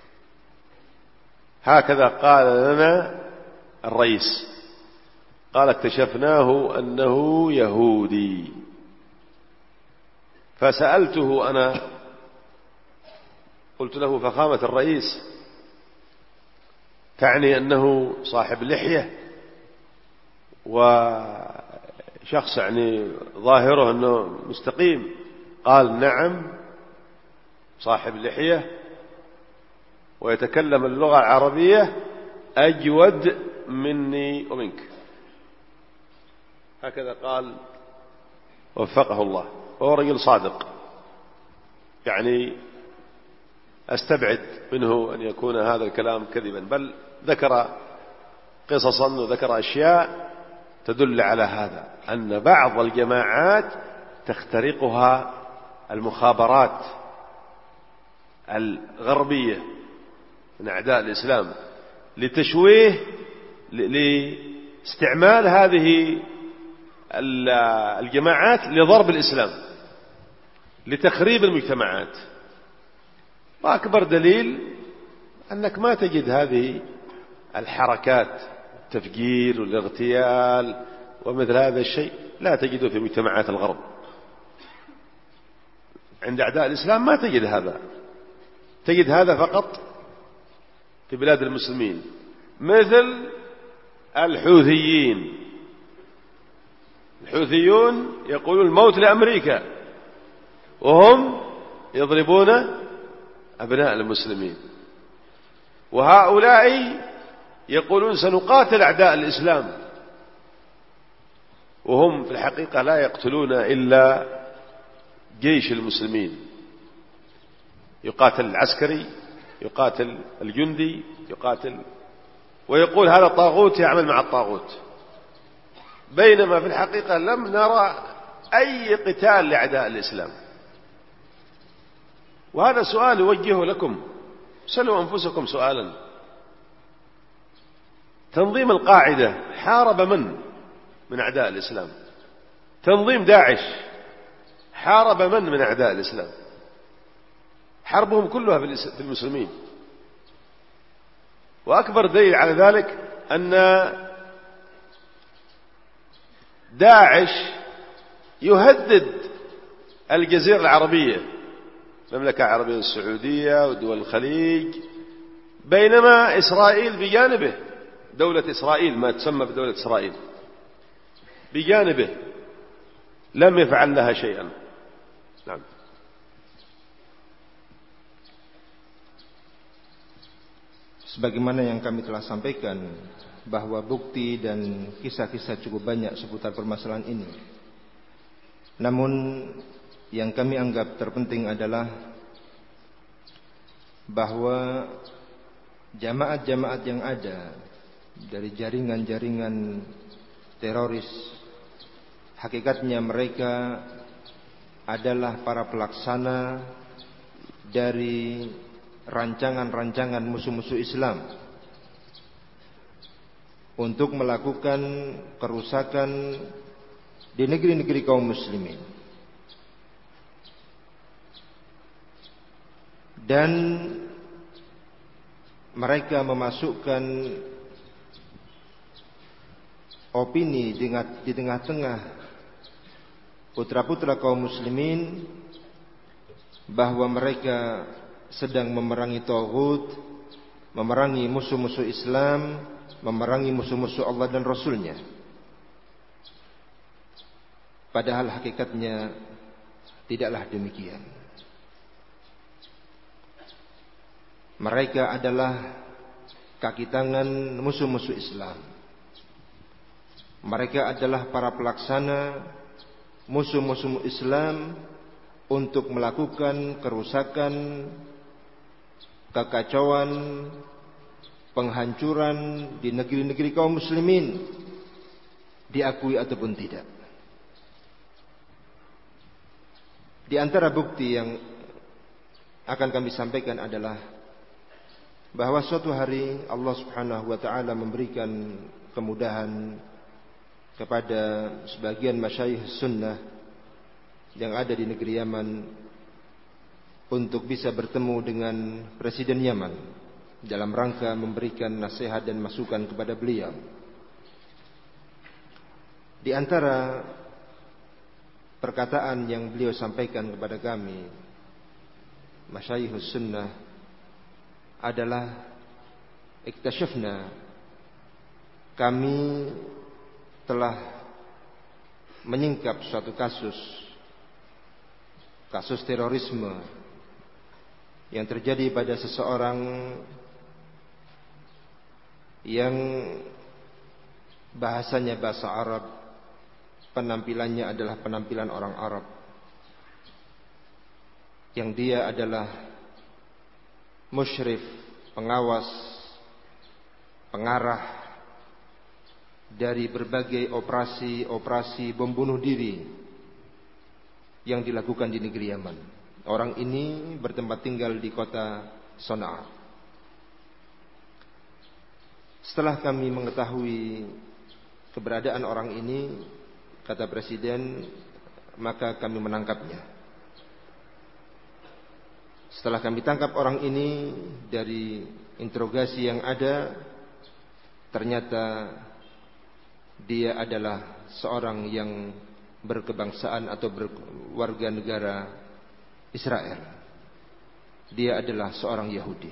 هكذا قال لنا الرئيس، قال: اكتشفناه أنه يهودي. فسألته أنا، قلت له: فخامة الرئيس، تعني أنه صاحب لحية وشخص يعني ظاهره أنه مستقيم؟ قال: نعم، صاحب لحية ويتكلم اللغة العربية أجود مني ومنك. هكذا قال وفقه الله، وهو رجل صادق، يعني أستبعد منه أن يكون هذا الكلام كذبا، بل ذكر قصصا وذكر أشياء تدل على هذا، أن بعض الجماعات تخترقها المخابرات الغربية من أعداء الإسلام لتشويه، لاستعمال هذه الجماعات لضرب الإسلام، لتخريب المجتمعات. وأكبر دليل أنك ما تجد هذه الحركات، التفجير والاغتيال ومثل هذا الشيء، لا تجده في مجتمعات الغرب. عند أعداء الإسلام ما تجد هذا، تجد هذا فقط في بلاد المسلمين، مثل الحوثيين. الحوثيون يقولون الموت لأمريكا، وهم يضربون أبناء المسلمين. وهؤلاء يقولون سنقاتل أعداء الإسلام، وهم في الحقيقة لا يقتلون إلا جيش المسلمين. يقاتل العسكري، يقاتل الجندي، يقاتل، ويقول هذا الطاغوت يعمل مع الطاغوت، بينما في الحقيقة لم نرى أي قتال لأعداء الإسلام. وهذا سؤال يوجهه لكم، سألوا أنفسكم سؤالا: تنظيم القاعدة حارب من من أعداء الإسلام؟ تنظيم داعش حارب من من أعداء الإسلام؟ حربهم كلها في المسلمين. وأكبر دليل على ذلك أن داعش يهدد الجزيرة العربية، المملكة العربية السعودية ودول الخليج، بينما إسرائيل بجانبه، دولة إسرائيل ما تسمى بدولة إسرائيل بجانبه لم يفعل لها شيئا. نعم. Sebagaimana yang kami telah sampaikan bahwa bukti dan kisah-kisah cukup banyak seputar permasalahan ini. Namun yang kami anggap terpenting adalah bahwa jamaat-jamaat yang ada dari jaringan-jaringan teroris, hakikatnya mereka adalah para pelaksana dari rancangan-rancangan musuh-musuh Islam untuk melakukan kerusakan di negeri-negeri kaum muslimin. Dan mereka memasukkan opini di tengah-tengah putra-putra kaum muslimin bahwa mereka sedang memerangi taghut, memerangi musuh-musuh Islam, memerangi musuh-musuh Allah dan Rasulnya. Padahal hakikatnya tidaklah demikian. Mereka adalah kaki tangan musuh-musuh Islam. Mereka adalah para pelaksana musuh-musuh Islam untuk melakukan kerusakan, kekacauan, penghancuran di negeri-negeri kaum muslimin, diakui ataupun tidak. Di antara bukti yang akan kami sampaikan adalah bahwa suatu hari Allah Subhanahu wa taala memberikan kemudahan kepada sebagian masyayikh sunnah yang ada di negeri Yaman untuk bisa bertemu dengan Presiden Yaman dalam rangka memberikan nasihat dan masukan kepada beliau. Di antara perkataan yang beliau sampaikan kepada kami masyayikh sunnah adalah, iktashafna, kami telah menyingkap suatu kasus kasus terorisme yang terjadi pada seseorang yang bahasanya bahasa Arab, penampilannya adalah penampilan orang Arab, yang dia adalah musyrif, pengawas, pengarah dari berbagai operasi-operasi bom bunuh diri yang dilakukan di negeri Yaman. Orang ini bertempat tinggal di kota Sana'a. Setelah kami mengetahui keberadaan orang ini, kata Presiden, maka kami menangkapnya. Setelah kami tangkap orang ini, dari interogasi yang ada, ternyata dia adalah seorang yang berkebangsaan atau berwarga negara Israel. Dia adalah seorang Yahudi.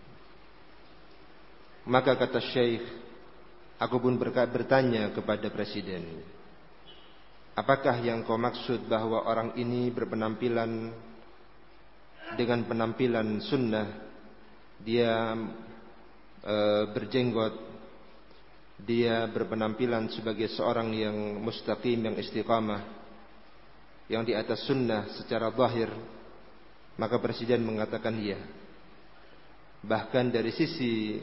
Maka kata Syekh, aku pun bertanya kepada Presiden, apakah yang kau maksud bahwa orang ini berpenampilan dengan penampilan sunnah, dia e, berjenggot, dia berpenampilan sebagai seorang yang mustaqim, yang istiqamah, yang di atas sunnah secara zahir? Maka Presiden mengatakan iya. Bahkan dari sisi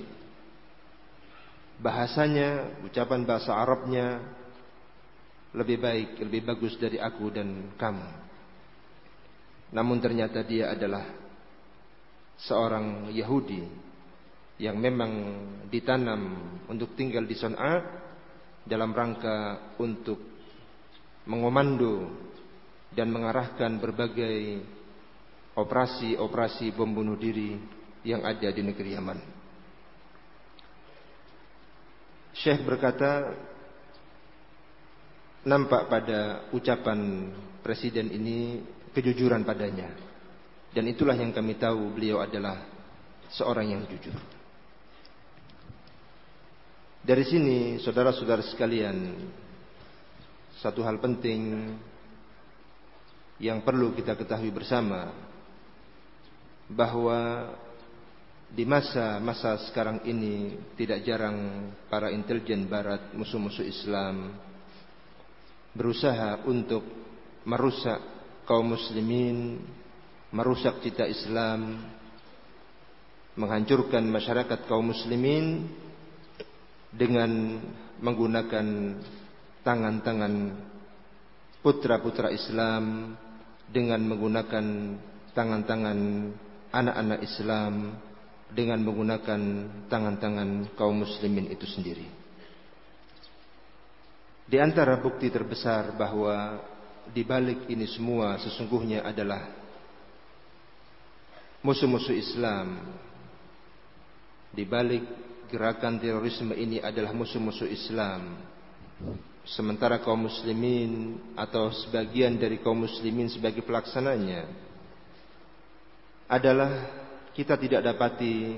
bahasanya, ucapan bahasa Arabnya lebih baik, lebih bagus dari aku dan kamu. Namun ternyata dia adalah seorang Yahudi yang memang ditanam untuk tinggal di Sana'a dalam rangka untuk mengomando dan mengarahkan berbagai operasi-operasi bom bunuh diri yang ada di negeri Yaman. Syekh berkata, nampak pada ucapan Presiden ini kejujuran padanya, dan itulah yang kami tahu beliau adalah seorang yang jujur. Dari sini, saudara-saudara sekalian, satu hal penting yang perlu kita ketahui bersama, bahwa di masa-masa sekarang ini tidak jarang para intelijen barat, musuh-musuh Islam berusaha untuk merusak kaum muslimin, merusak cita Islam, menghancurkan masyarakat kaum muslimin dengan menggunakan tangan-tangan putra-putra Islam, dengan menggunakan tangan-tangan anak-anak Islam, dengan menggunakan tangan-tangan kaum muslimin itu sendiri. Di antara bukti terbesar bahwa di balik ini semua sesungguhnya adalah musuh-musuh Islam. Di balik gerakan terorisme ini adalah musuh-musuh Islam. Sementara kaum muslimin atau sebagian dari kaum muslimin sebagai pelaksananya adalah kita tidak dapati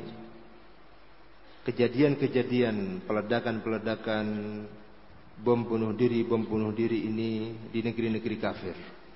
kejadian-kejadian peledakan-peledakan bom bunuh diri, bom bunuh diri ini di negeri-negeri kafir.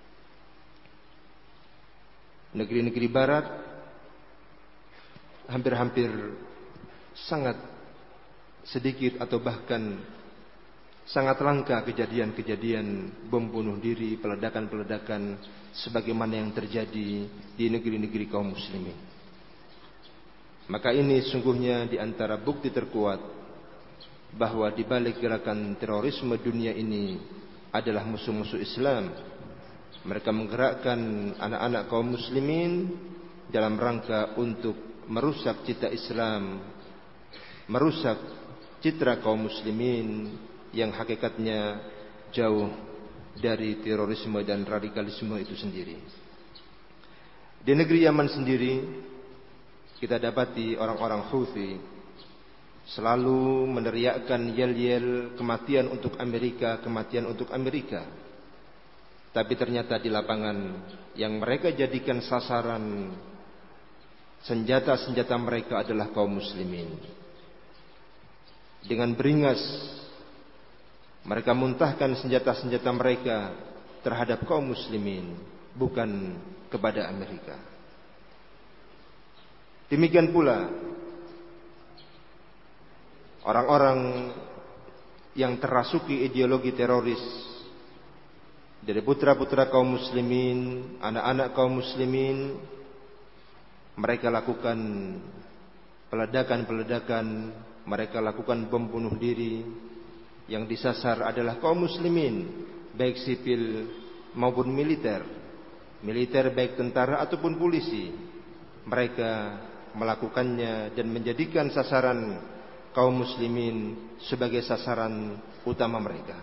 Negeri-negeri barat hampir-hampir sangat sedikit atau bahkan sangat langka kejadian-kejadian bom bunuh diri, peledakan-peledakan sebagaimana yang terjadi di negeri-negeri kaum muslimin. Maka ini sungguhnya di antara bukti terkuat bahwa di balik gerakan terorisme dunia ini adalah musuh-musuh Islam. Mereka menggerakkan anak-anak kaum muslimin dalam rangka untuk merusak cita Islam, merusak citra kaum muslimin yang hakikatnya jauh dari terorisme dan radikalisme itu sendiri. Di negeri Yaman sendiri kita dapati orang-orang Houthi selalu meneriakkan yel-yel kematian untuk Amerika, kematian untuk Amerika. Tapi ternyata di lapangan yang mereka jadikan sasaran senjata-senjata mereka adalah kaum muslimin. Dengan beringas mereka muntahkan senjata-senjata mereka terhadap kaum muslimin, bukan kepada Amerika. Demikian pula orang-orang yang terasuki ideologi teroris dari putra-putra kaum muslimin, anak-anak kaum muslimin, mereka lakukan peledakan-peledakan, mereka lakukan bom bunuh diri. Yang disasar adalah kaum muslimin, baik sipil maupun militer, militer baik tentara ataupun polisi. Mereka melakukannya dan menjadikan sasaran kaum muslimin sebagai sasaran utama mereka.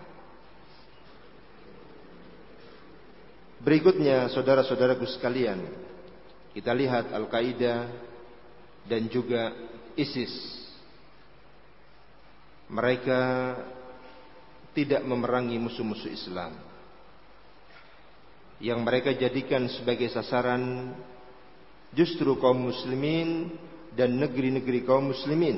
Berikutnya saudara-saudaraku sekalian, kita lihat Al-Qaeda dan juga ISIS. Mereka tidak memerangi musuh-musuh Islam. Yang mereka jadikan sebagai sasaran justru kaum muslimin dan negeri-negeri kaum muslimin.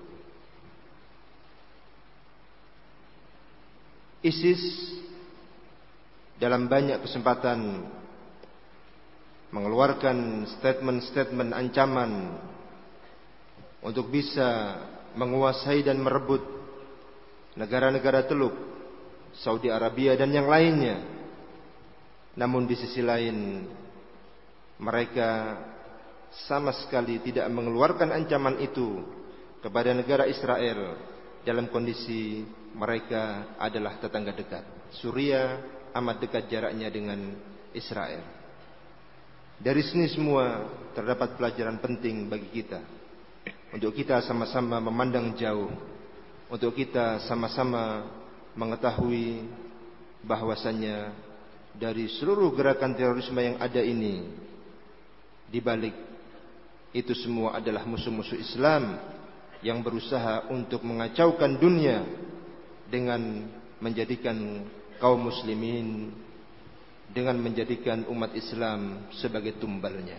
ISIS dalam banyak kesempatan mengeluarkan statement-statement ancaman untuk bisa menguasai dan merebut negara-negara Teluk, Saudi Arabia dan yang lainnya. Namun di sisi lain mereka sama sekali tidak mengeluarkan ancaman itu kepada negara Israel dalam kondisi mereka adalah tetangga dekat. Suriah amat dekat jaraknya dengan Israel. Dari sini semua terdapat pelajaran penting bagi kita, untuk kita sama-sama memandang jauh, untuk kita sama-sama mengetahui bahwasannya dari seluruh gerakan terorisme yang ada ini, di balik itu semua adalah musuh-musuh Islam yang berusaha untuk mengacaukan dunia dengan menjadikan kaum muslimin, dengan menjadikan umat Islam sebagai tumbalnya.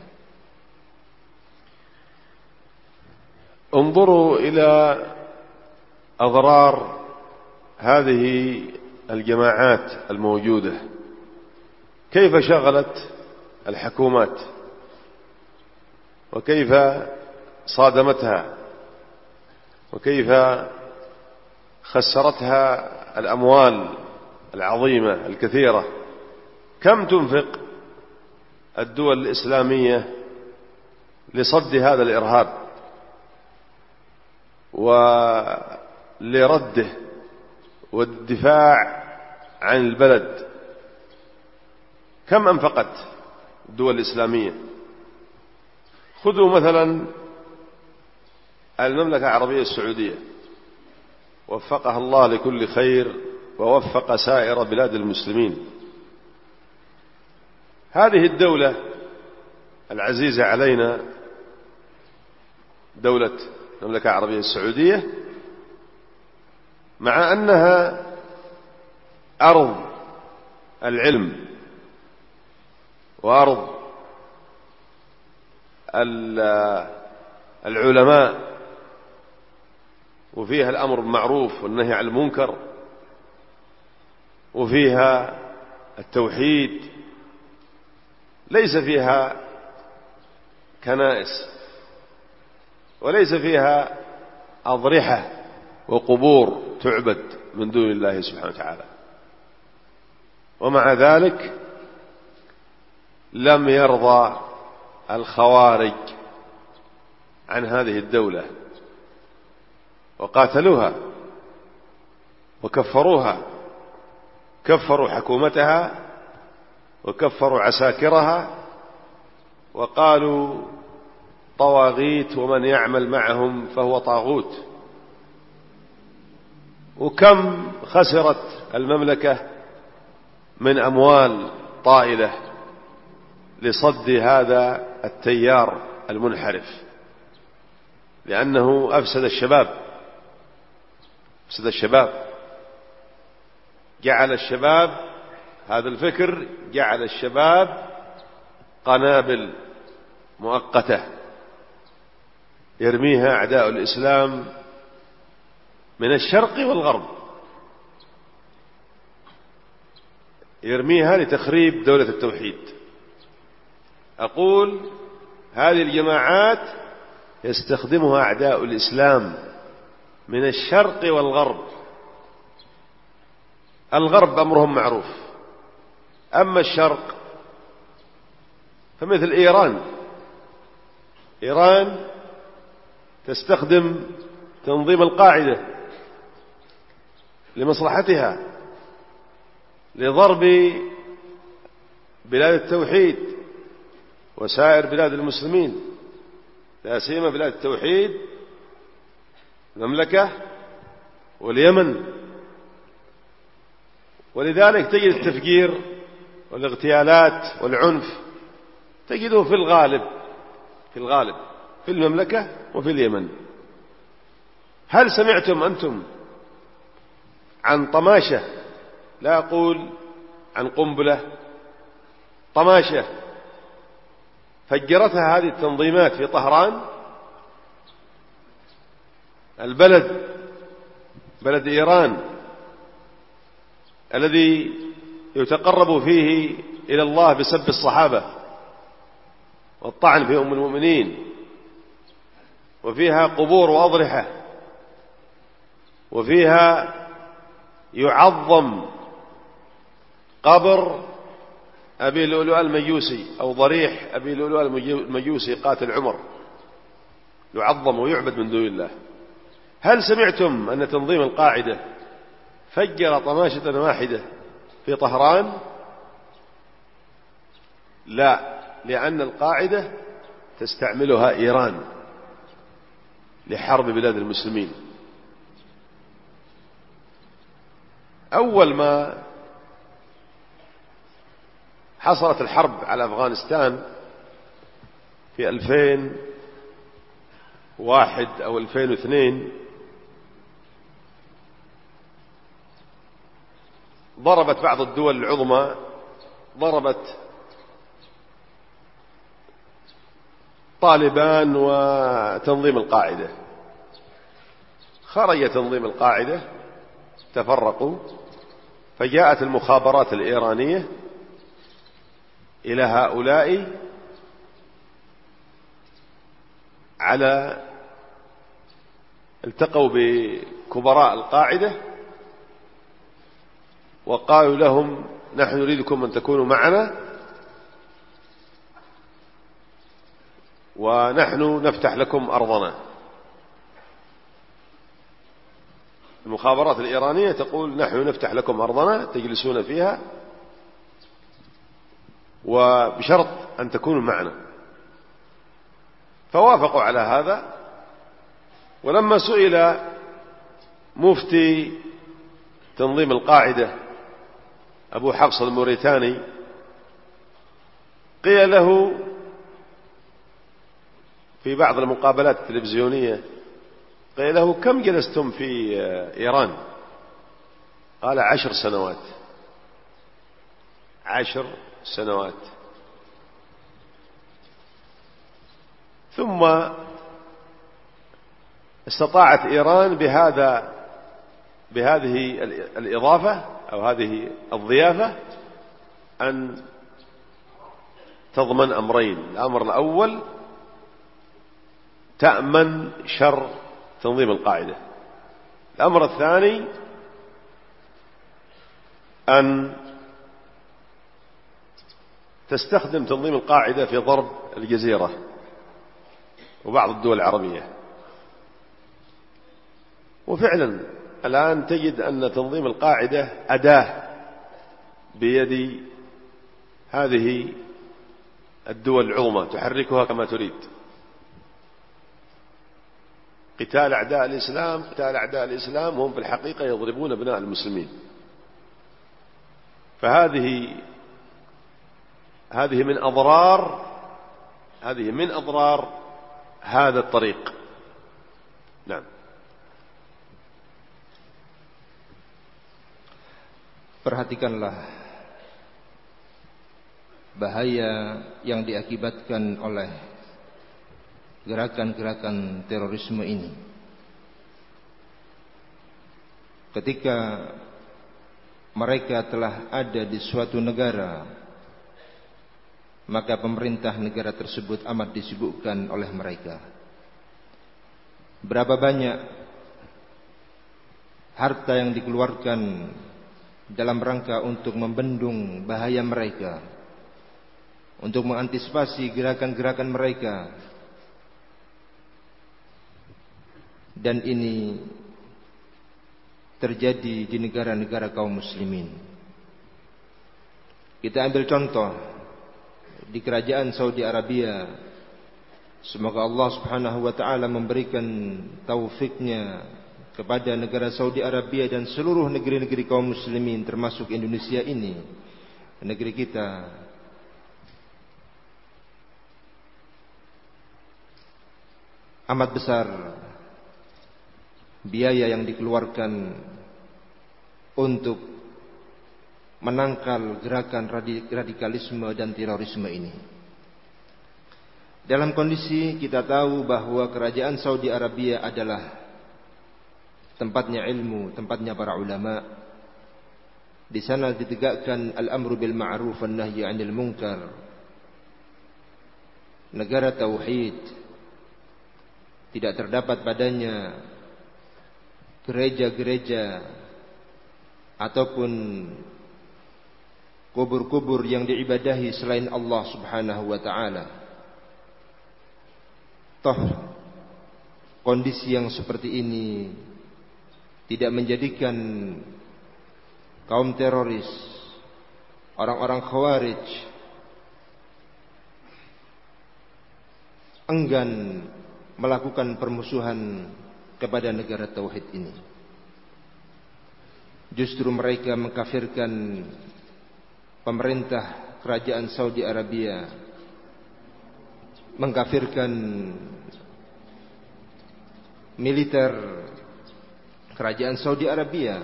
انظروا إلى أضرار هذه الجماعات الموجودة، كيف شغلت الحكومات وكيف صادمتها وكيف خسرتها الأموال العظيمة الكثيرة. كم تنفق الدول الإسلامية لصد هذا الإرهاب ولرده والدفاع عن البلد؟ كم أنفقت الدول الإسلامية؟ خذوا مثلا المملكة العربية السعودية، وفقها الله لكل خير ووفق سائر بلاد المسلمين. هذه الدولة العزيزة علينا، دولة المملكة العربية السعودية، مع أنها أرض العلم وأرض العلماء، وفيها الأمر بالمعروف والنهي عن المنكر، وفيها التوحيد، ليس فيها كنائس وليس فيها أضرحة وقبور تعبد من دون الله سبحانه وتعالى. ومع ذلك لم يرضى الخوارج عن هذه الدولة وقاتلوها وكفروها، كفروا حكومتها وكفروا عساكرها وقالوا طواغيت ومن يعمل معهم فهو طاغوت. وكم خسرت المملكة من أموال طائلة لصد هذا التيار المنحرف، لأنه أفسد الشباب، أفسد الشباب، جعل الشباب، هذا الفكر جعل الشباب قنابل مؤقتة يرميها أعداء الإسلام من الشرق والغرب، يرميها لتخريب دولة التوحيد. أقول هذه الجماعات يستخدمها أعداء الإسلام من الشرق والغرب. الغرب أمرهم معروف، أما الشرق فمثل إيران. إيران تستخدم تنظيم القاعدة لمصلحتها، لضرب بلاد التوحيد وسائر بلاد المسلمين، لا سيما بلاد التوحيد، المملكة واليمن. ولذلك تجد التفجير والاغتيالات والعنف تجده في الغالب في الغالب في المملكة وفي اليمن. هل سمعتم أنتم عن طماشة، لا أقول عن قنبلة، طماشة فجرتها هذه التنظيمات في طهران، البلد بلد إيران الذي يتقرب فيه إلى الله بسب الصحابة والطعن في أم المؤمنين، وفيها قبور وأضرحة، وفيها يعظم قبر أبي لؤلؤ المجوسي أو ضريح أبي لؤلؤ المجوسي قاتل عمر، يعظم ويعبد من دون الله. هل سمعتم أن تنظيم القاعدة فجر طماشة واحدة في طهران؟ لا، لأن القاعدة تستعملها إيران لحرب بلاد المسلمين. أول ما حصلت الحرب على أفغانستان في ألفين وواحد أو ألفين واثنين، ضربت بعض الدول العظمى، ضربت طالبان وتنظيم القاعدة، خرج تنظيم القاعدة، تفرقوا، فجاءت المخابرات الإيرانية إلى هؤلاء على التقوا بكبراء القاعدة وقالوا لهم نحن نريدكم أن تكونوا معنا ونحن نفتح لكم أرضنا. المخابرات الإيرانية تقول نحن نفتح لكم أرضنا تجلسون فيها وبشرط أن تكونوا معنا. فوافقوا على هذا. ولما سئل مفتي تنظيم القاعدة أبو حفص الموريتاني قيل له في بعض المقابلات التلفزيونية قيل له كم جلستم في إيران؟ قال عشر سنوات. عشر سنوات. ثم استطاعت إيران بهذا بهذه الإضافة أو هذه الضيافة أن تضمن أمرين. الأمر الأول تأمن شر تنظيم القاعدة. الأمر الثاني أن تستخدم تنظيم القاعدة في ضرب الجزيرة وبعض الدول العربية. وفعلا الآن تجد أن تنظيم القاعدة أداة بيد هذه الدول العظمى تحركها كما تريد. قتال أعداء الإسلام قتال أعداء الإسلام وهم في الحقيقة يضربون أبناء المسلمين. فهذه هذه من أضرار هذه من أضرار هذا الطريق. نعم. Perhatikanlah bahaya yang diakibatkan oleh gerakan-gerakan terorisme ini. Ketika mereka telah ada di suatu negara, maka pemerintah negara tersebut amat disibukkan oleh mereka. Berapa banyak harta yang dikeluarkan dalam rangka untuk membendung bahaya mereka, untuk mengantisipasi gerakan-gerakan mereka. Dan ini terjadi di negara-negara kaum muslimin. Kita ambil contoh di kerajaan Saudi Arabia. Semoga Allah Subhanahu wa taala memberikan taufiknya kepada negara Saudi Arabia dan seluruh negeri-negeri kaum muslimin termasuk Indonesia ini, negeri kita. Amat besar biaya yang dikeluarkan untuk menangkal gerakan radikalisme dan terorisme ini. Dalam kondisi kita tahu bahwa kerajaan Saudi Arabia adalah tempatnya ilmu, tempatnya para ulama. Di sana ditegakkan al-amru bil ma'ruf wan nahyi 'anil munkar. Negara tauhid. Tidak terdapat padanya gereja-gereja ataupun kubur-kubur yang diibadahi selain Allah Subhanahu wa taala. Toh kondisi yang seperti ini tidak menjadikan kaum teroris, orang-orang khawarij enggan melakukan permusuhan kepada negara tauhid ini. Justru mereka mengkafirkan pemerintah kerajaan Saudi Arabia, mengkafirkan militer kerajaan Saudi Arabia.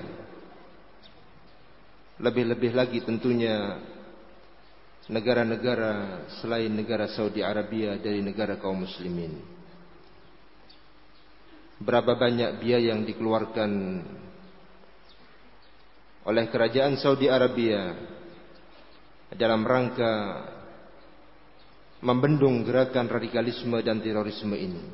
Lebih-lebih lagi tentunya negara-negara selain negara Saudi Arabia dari negara kaum muslimin. Berapa banyak biaya yang dikeluarkan oleh kerajaan Saudi Arabia dalam rangka membendung gerakan radikalisme dan terorisme ini.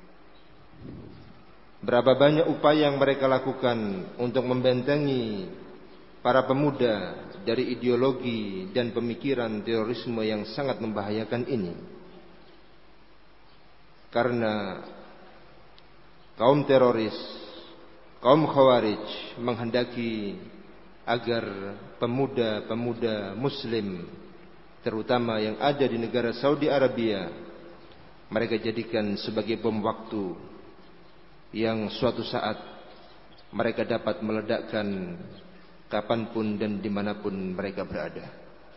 Berapa banyak upaya yang mereka lakukan untuk membentengi para pemuda dari ideologi dan pemikiran terorisme yang sangat membahayakan ini. Karena kaum teroris, kaum khawarij menghendaki agar pemuda-pemuda muslim, terutama yang ada di negara Saudi Arabia, mereka jadikan sebagai bom waktu yang suatu saat mereka dapat meledakkan kapanpun dan dimanapun mereka berada.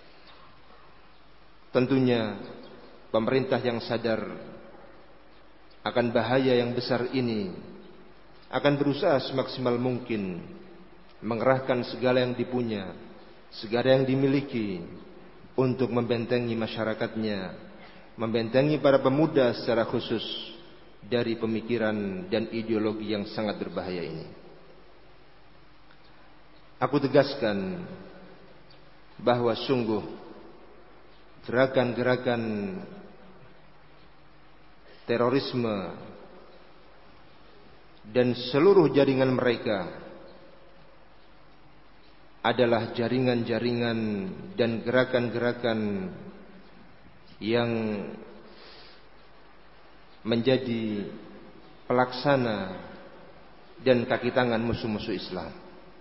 Tentunya pemerintah yang sadar akan bahaya yang besar ini akan berusaha semaksimal mungkin mengerahkan segala yang dipunya, segala yang dimiliki untuk membentengi masyarakatnya, membentengi para pemuda secara khusus dari pemikiran dan ideologi yang sangat berbahaya ini. Aku tegaskan bahwa sungguh gerakan-gerakan terorisme dan seluruh jaringan mereka adalah jaringan-jaringan dan gerakan-gerakan yang menjadi pelaksana dan kaki tangan musuh-musuh Islam.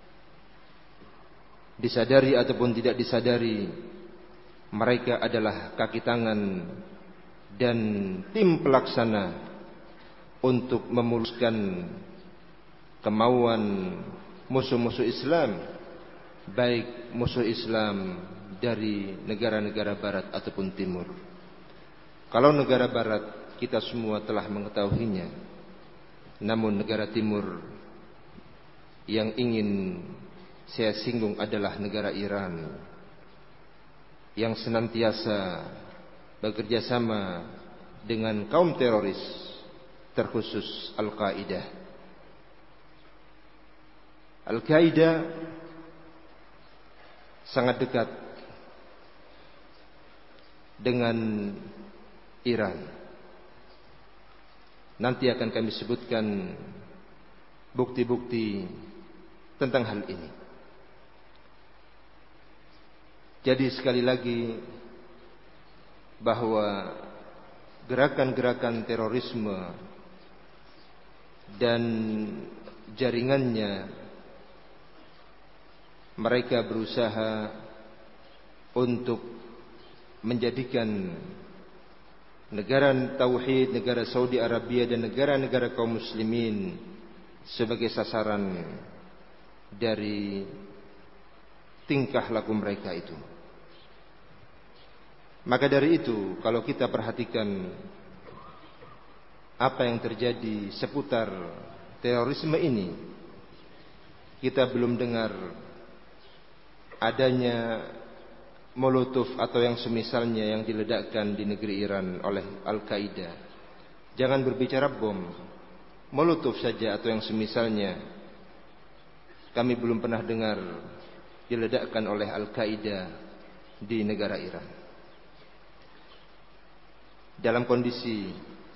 Disadari ataupun tidak disadari, mereka adalah kaki tangan dan tim pelaksana untuk memuluskan kemauan musuh-musuh Islam, baik musuh Islam dari negara-negara barat ataupun timur. Kalau negara barat kita semua telah mengetahuinya, namun negara timur yang ingin saya singgung adalah negara Iran yang senantiasa bekerja sama dengan kaum teroris, terkhusus Al-Qaeda. Al-Qaeda sangat dekat dengan Iran. Nanti akan kami sebutkan bukti-bukti tentang hal ini. Jadi sekali lagi, bahwa gerakan-gerakan terorisme dan jaringannya, mereka berusaha untuk menjadikan negara tauhid, negara Saudi Arabia dan negara-negara kaum muslimin sebagai sasaran dari tingkah laku mereka itu. Maka dari itu, kalau kita perhatikan apa yang terjadi seputar terorisme ini, kita belum dengar adanya Molotov atau yang semisalnya yang diledakkan di negeri Iran oleh Al-Qaeda. Jangan berbicara bom, Molotov saja atau yang semisalnya, kami belum pernah dengar diledakkan oleh Al-Qaeda di negara Iran. Dalam kondisi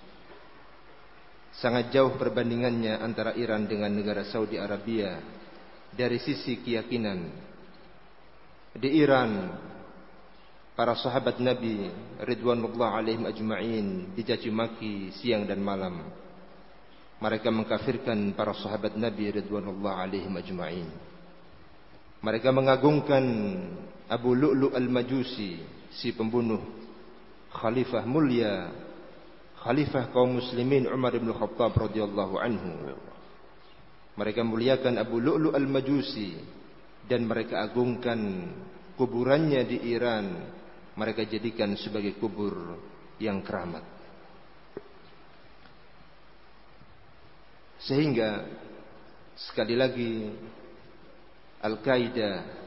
sangat jauh perbandingannya antara Iran dengan negara Saudi Arabia dari sisi keyakinan. Di Iran, para sahabat Nabi ridwanullah alaihim ajma'in dicaci maki siang dan malam. Mereka mengkafirkan para sahabat Nabi ridwanullah alaihim ajma'in. Mereka mengagungkan Abu Lu'lu' al-Majusi, si pembunuh Khalifah mulia, Khalifah kaum muslimin Umar bin Khattab radhiyallahu anhu. Mereka muliakan Abu Lu'lu' al-Majusi dan mereka agungkan kuburannya di Iran. Mereka jadikan sebagai kubur yang keramat. Sehingga sekali lagi Al-Qaeda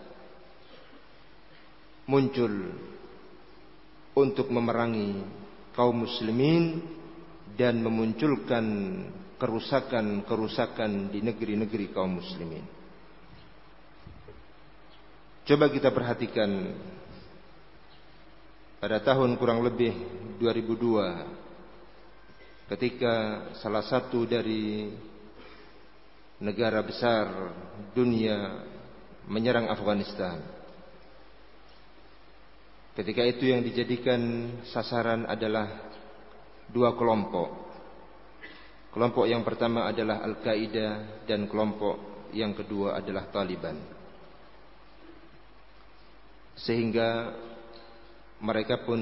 muncul untuk memerangi kaum muslimin dan memunculkan kerusakan-kerusakan di negeri-negeri kaum muslimin. Coba kita perhatikan pada tahun kurang lebih dua ribu dua, ketika salah satu dari negara besar dunia menyerang Afghanistan. Ketika itu yang dijadikan sasaran adalah dua kelompok. Kelompok yang pertama adalah Al-Qaeda dan kelompok yang kedua adalah Taliban. Sehingga mereka pun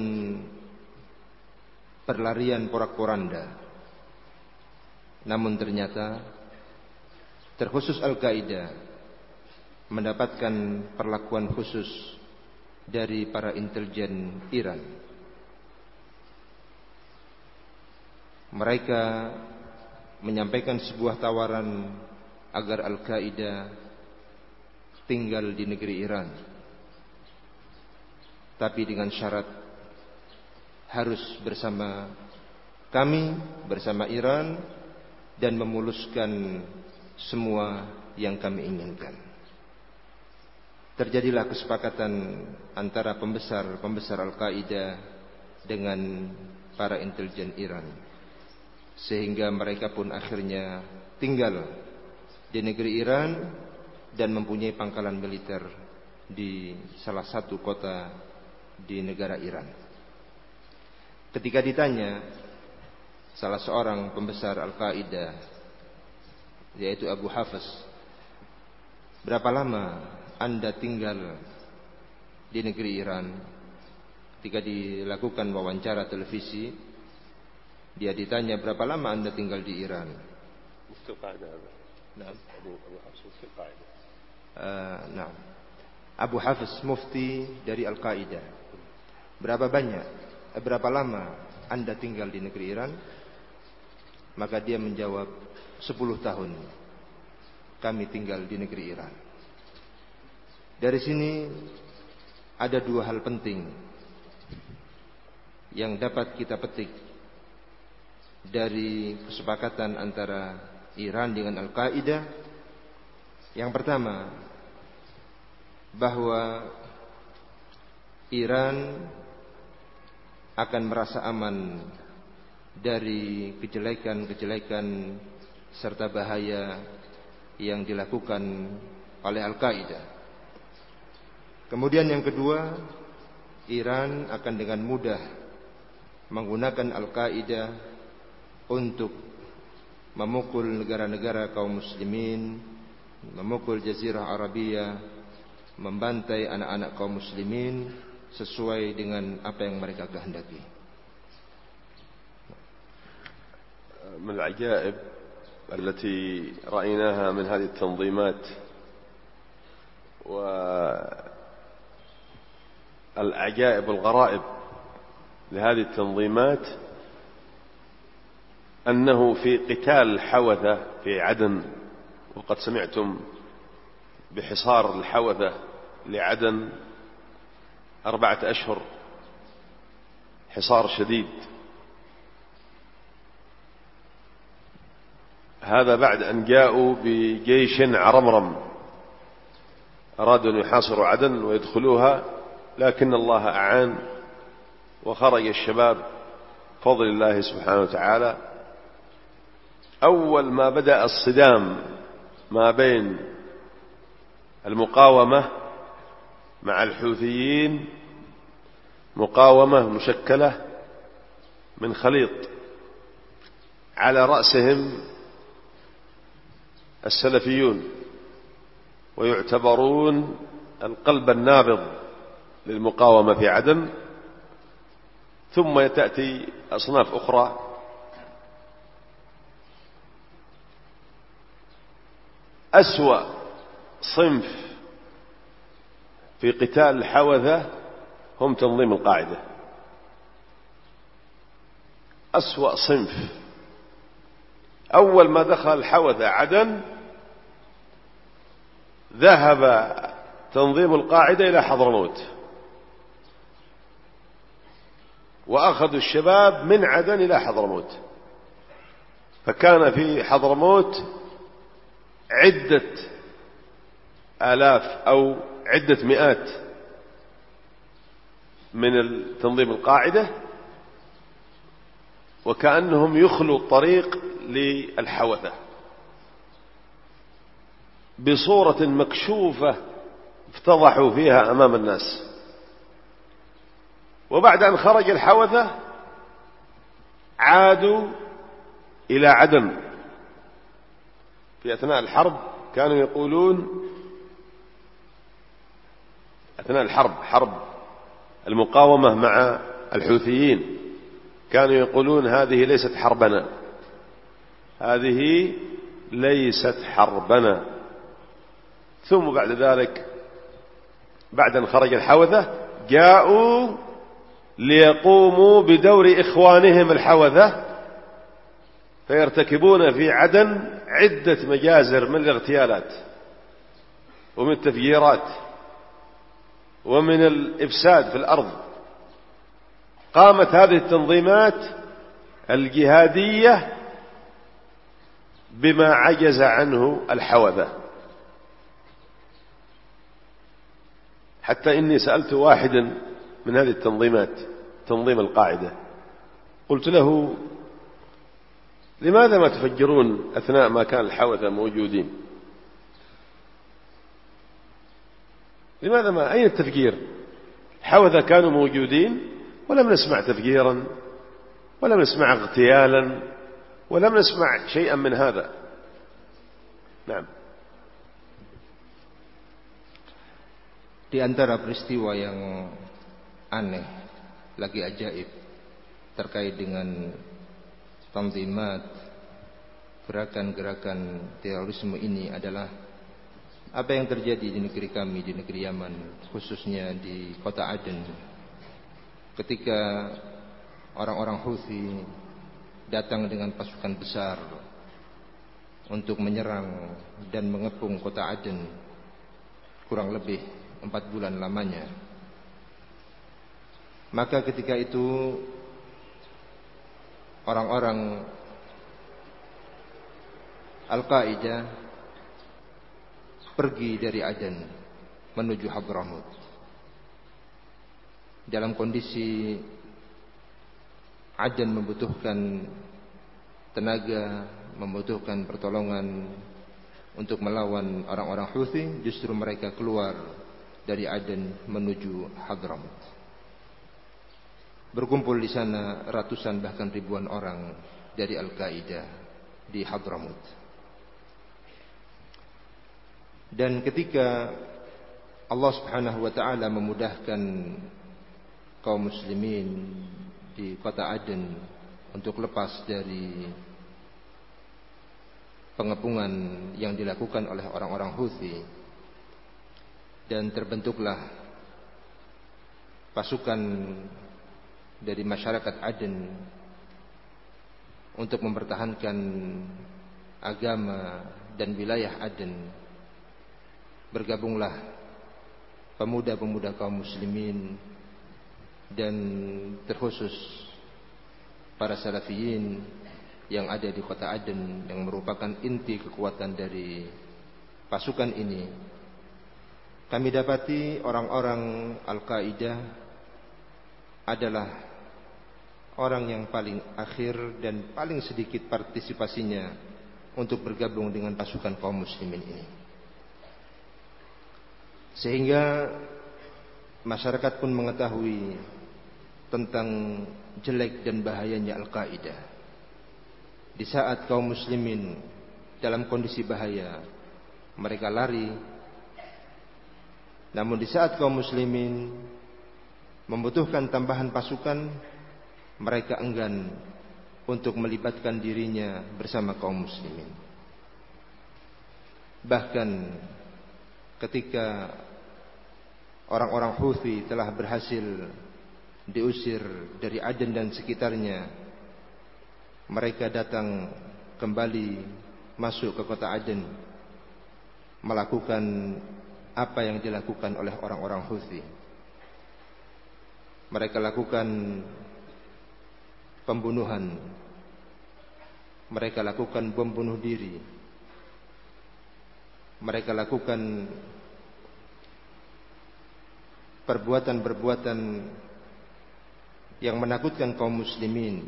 berlarian porak-poranda. Namun ternyata terkhusus Al-Qaeda mendapatkan perlakuan khusus dari para intelijen Iran. Mereka menyampaikan sebuah tawaran agar Al-Qaeda tinggal di negeri Iran, tapi dengan syarat harus bersama kami, bersama Iran, dan memuluskan semua yang kami inginkan. Terjadilah kesepakatan antara pembesar-pembesar Al-Qaeda dengan para intelijen Iran, sehingga mereka pun akhirnya tinggal di negeri Iran dan mempunyai pangkalan militer di salah satu kota di negara Iran. Ketika ditanya salah seorang pembesar Al-Qaeda, yaitu Abu Hafs, berapa lama Anda tinggal di negeri Iran? Ketika dilakukan wawancara televisi, dia ditanya, berapa lama Anda tinggal di Iran? Nah. Uh, nah. Abu Hafs, mufti dari Al-Qaeda. Berapa banyak, eh, berapa lama Anda tinggal di negeri Iran? Maka dia menjawab, sepuluh tahun kami tinggal di negeri Iran. Dari sini ada dua hal penting yang dapat kita petik dari kesepakatan antara Iran dengan Al-Qaeda. Yang pertama, bahwa Iran akan merasa aman dari kejelekan-kejelekan serta bahaya yang dilakukan oleh Al-Qaeda. Kemudian yang kedua, Iran akan dengan mudah menggunakan Al-Qaeda untuk memukul negara-negara kaum muslimin, memukul Jazirah Arabia, membantai anak-anak kaum muslimin sesuai dengan apa yang mereka kehendaki. من العجائب التي رأيناها من هذه التنظيمات والعجائب الغرائب لهذه التنظيمات أنه في قتال الحوثة في عدن، وقد سمعتم بحصار الحوثة لعدن أربعة أشهر، حصار شديد. هذا بعد أن جاءوا بجيش عرمرم أرادوا أن يحاصروا عدن ويدخلوها، لكن الله أعان وخرج الشباب بفضل الله سبحانه وتعالى. أول ما بدأ الصدام ما بين المقاومة مع الحوثيين، مقاومة مشكلة من خليط على رأسهم السلفيون، ويعتبرون القلب النابض للمقاومة في عدن، ثم تأتي أصناف أخرى أسوأ صنف في قتال الحوثة هم تنظيم القاعدة. أسوأ صنف. أول ما دخل الحوثة عدن ذهب تنظيم القاعدة إلى حضرموت، وأخذوا الشباب من عدن إلى حضرموت، فكان في حضرموت عدة آلاف أو عدة مئات من تنظيم القاعدة، وكأنهم يخلوا الطريق للحوثة بصورة مكشوفة افتضحوا فيها أمام الناس. وبعد أن خرج الحوثة عادوا إلى عدن. في أثناء الحرب كانوا يقولون، أثناء الحرب حرب المقاومة مع الحوثيين، كانوا يقولون هذه ليست حربنا، هذه ليست حربنا. ثم بعد ذلك بعد أن خرج الحوثة جاءوا ليقوموا بدور إخوانهم الحوثة، فيرتكبون في عدن عدة مجازر من الاغتيالات ومن التفجيرات ومن الإفساد في الأرض. قامت هذه التنظيمات الجهادية بما عجز عنه الحوثة، حتى إني سألت واحدا من هذه التنظيمات، تنظيم القاعدة، قلت له: لماذا ما تفجرون أثناء ما كان الحوثة موجودين؟ لماذا ما أين التفجير؟ الحوثة كانوا موجودين ولم نسمع تفجيرا، ولم نسمع اغتيالا، ولم نسمع شيئا من هذا. نعم. Di antara peristiwa yang aneh, lagi ajaib terkait dengan tanzimat, gerakan-gerakan terorisme ini adalah apa yang terjadi di negeri kami, di negeri Yaman, khususnya di kota Aden, ketika orang-orang Houthi datang dengan pasukan besar untuk menyerang dan mengepung kota Aden kurang lebih empat bulan lamanya. Maka ketika itu orang-orang Al-Qaeda pergi dari Aden menuju Hadramut dalam kondisi Aden membutuhkan tenaga, membutuhkan pertolongan untuk melawan orang-orang Houthi. Justru mereka keluar dari Aden menuju Hadramut. Berkumpul di sana ratusan bahkan ribuan orang dari Al-Qaeda di Hadramut. Dan ketika Allah Subhanahu wa taala memudahkan kaum muslimin di kota Aden untuk lepas dari pengepungan yang dilakukan oleh orang-orang Houthi, dan terbentuklah pasukan dari masyarakat Aden untuk mempertahankan agama dan wilayah Aden, bergabunglah pemuda-pemuda kaum muslimin dan terkhusus para salafiyin yang ada di kota Aden, yang merupakan inti kekuatan dari pasukan ini. Kami dapati orang-orang Al-Qaeda adalah orang yang paling akhir dan paling sedikit partisipasinya untuk bergabung dengan pasukan kaum muslimin ini. Sehingga masyarakat pun mengetahui tentang jelek dan bahayanya Al-Qaeda. Di saat kaum muslimin dalam kondisi bahaya, mereka lari. Namun di saat kaum muslimin membutuhkan tambahan pasukan, mereka enggan untuk melibatkan dirinya bersama kaum muslimin. Bahkan ketika orang-orang Houthi telah berhasil diusir dari Aden dan sekitarnya, mereka datang kembali masuk ke kota Aden, melakukan apa yang dilakukan oleh orang-orang Houthi. Mereka lakukan pembunuhan, mereka lakukan bom bunuh diri, mereka lakukan perbuatan-perbuatan yang menakutkan kaum muslimin.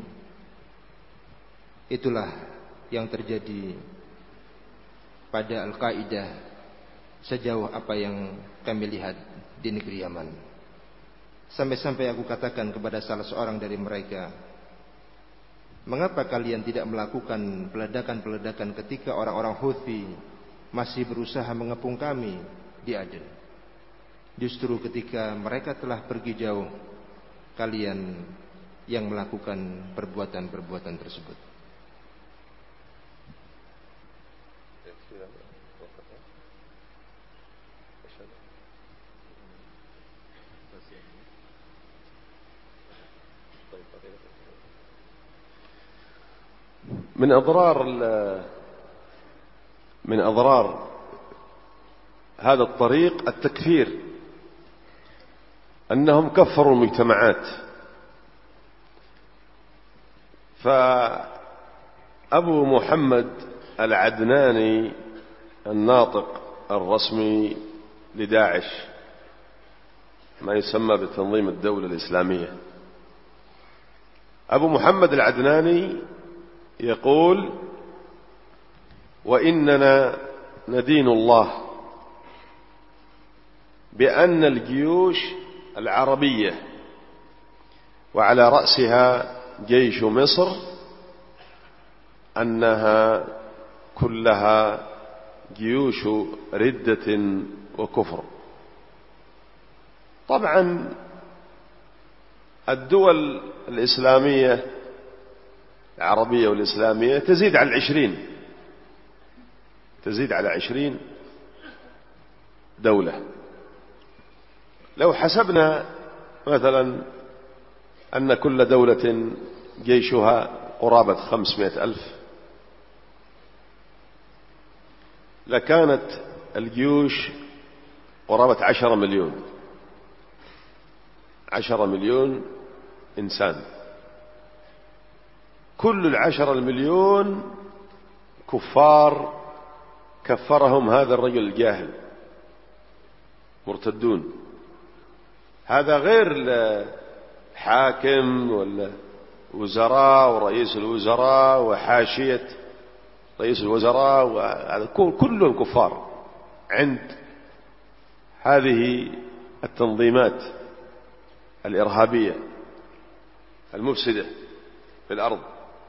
Itulah yang terjadi pada Al-Qaeda sejauh apa yang kami lihat di negeri Yaman. Sampai-sampai aku katakan kepada salah seorang dari mereka, mengapa kalian tidak melakukan peledakan-peledakan ketika orang-orang Houthi masih berusaha mengepung kami di Aden? Justru ketika mereka telah pergi jauh, kalian yang melakukan perbuatan-perbuatan tersebut. من أضرار من أضرار هذا الطريق التكفير، أنهم كفروا المجتمعات. فأبو محمد العدناني الناطق الرسمي لداعش، ما يسمى بتنظيم الدولة الإسلامية، أبو محمد العدناني يقول: وإننا ندين الله بأن الجيوش العربية وعلى رأسها جيش مصر أنها كلها جيوش ردة وكفر. طبعا الدول الإسلامية العربية والإسلامية تزيد على العشرين تزيد على عشرين دولة. لو حسبنا مثلا أن كل دولة جيشها قرابة خمسمائة ألف، لكانت الجيوش قرابة عشرة مليون عشرة مليون إنسان. كل العشرة المليون كفار كفرهم هذا الرجل الجاهل، مرتدون. هذا غير الحاكم ولا وزراء ورئيس الوزراء وحاشية رئيس الوزراء، وهذا كلهم كفار عند هذه التنظيمات الإرهابية المفسدة في الأرض.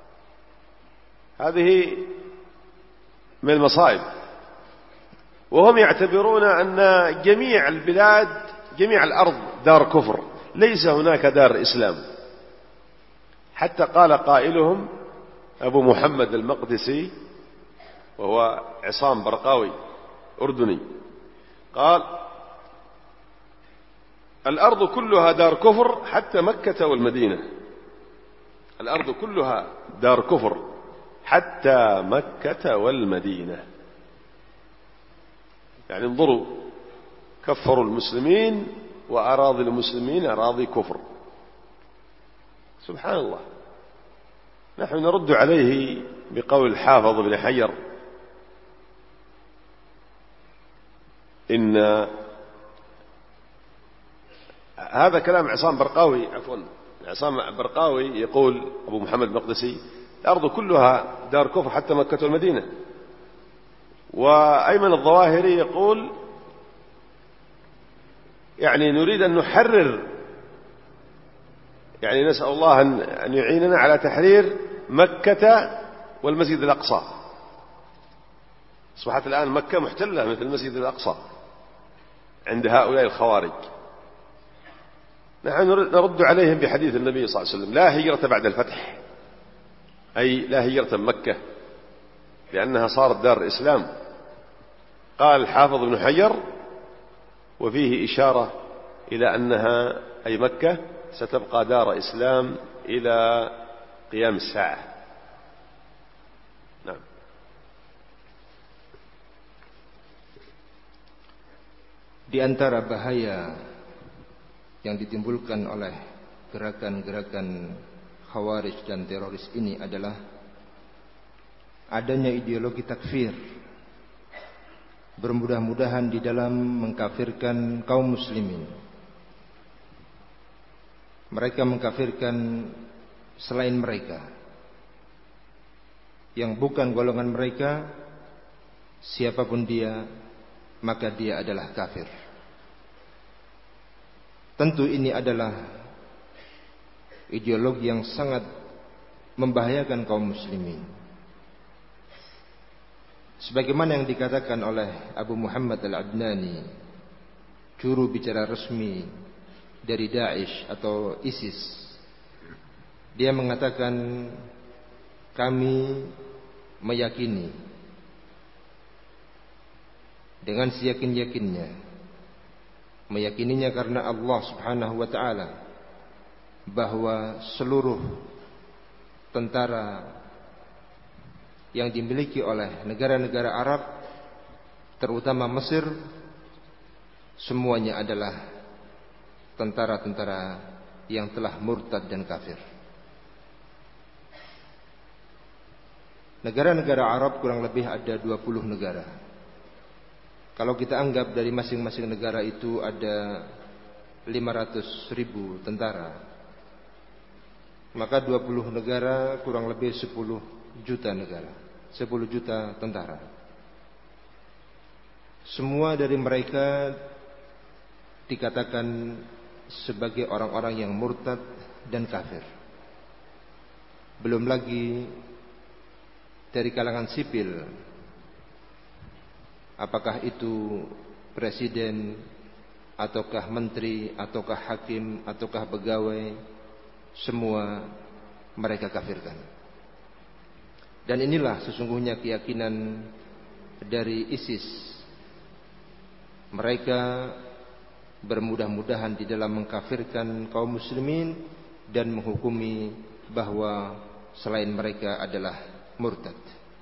هذه من المصائب. وهم يعتبرون أن جميع البلاد جميع الأرض دار كفر، ليس هناك دار إسلام. حتى قال قائلهم أبو محمد المقدسي، وهو عصام برقاوي أردني، قال: الأرض كلها دار كفر حتى مكة والمدينة. الأرض كلها دار كفر حتى مكة والمدينة. يعني انظروا، كفروا المسلمين وأراضي المسلمين أراضي كفر. سبحان الله. نحن نرد عليه بقول الحافظ بن حجر: إن هذا كلام عصام برقاوي، عفوا عصام برقاوي يقول أبو محمد المقدسي: الأرض كلها دار كفر حتى مكة والمدينة. وأيمن الظواهري يقول: يعني نريد أن نحرر، يعني نسأل الله أن يعيننا على تحرير مكة والمسجد الأقصى. أصبحت الآن مكة محتلة مثل المسجد الأقصى عند هؤلاء الخوارج. نحن نرد عليهم بحديث النبي صلى الله عليه وسلم: لا هجرة بعد الفتح، أي لا هجرة من مكة لأنها صارت دار الإسلام. قال الحافظ بن حجر: وفيه إشارة إلى أنها أي مكة ستبقى دار إسلام إلى قيام الساعة. نعم. Di antara bahaya yang ditimbulkan oleh gerakan-gerakan khawarij dan teroris ini adalah adanya ideologi takfir, bermudah-mudahan di dalam mengkafirkan kaum muslimin. mereka mengkafirkan selain mereka yang bukan golongan mereka, siapapun dia, maka dia adalah kafir. Tentu ini adalah ideologi yang sangat membahayakan kaum muslimin. Sebagaimana yang dikatakan oleh Abu Muhammad Al-Adnani, juru bicara resmi dari Daesh atau ISIS. Dia mengatakan, kami meyakini dengan seyakin-yakinnya, meyakininya karena Allah Subhanahu wa taala, bahwa seluruh tentara yang dimiliki oleh negara-negara Arab, terutama Mesir, semuanya adalah tentara-tentara yang telah murtad dan kafir. Negara-negara Arab kurang lebih ada dua puluh negara. Kalau kita anggap dari masing-masing negara itu ada lima ratus ribu tentara, maka dua puluh negara kurang lebih sepuluh juta negara, sepuluh juta tentara. Semua dari mereka dikatakan sebagai orang-orang yang murtad dan kafir. Belum lagi dari kalangan sipil, apakah itu presiden, ataukah menteri, ataukah hakim, ataukah pegawai, semua mereka kafirkan. Dan inilah sesungguhnya keyakinan dari ISIS. Mereka bermudah-mudahan di dalam mengkafirkan kaum muslimin dan menghukumi bahwa selain mereka adalah murtad.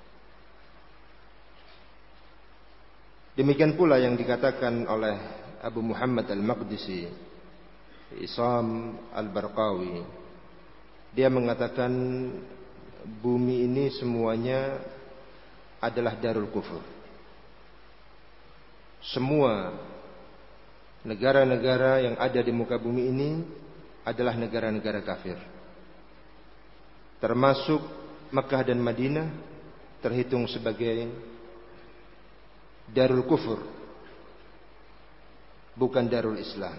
Demikian pula yang dikatakan oleh Abu Muhammad Al-Maqdisi, Isam Al-Barqawi. Dia mengatakan bumi ini semuanya adalah darul kufur. Semua negara-negara yang ada di muka bumi ini adalah negara-negara kafir. Termasuk Makkah dan Madinah terhitung sebagai darul kufur, bukan darul Islam.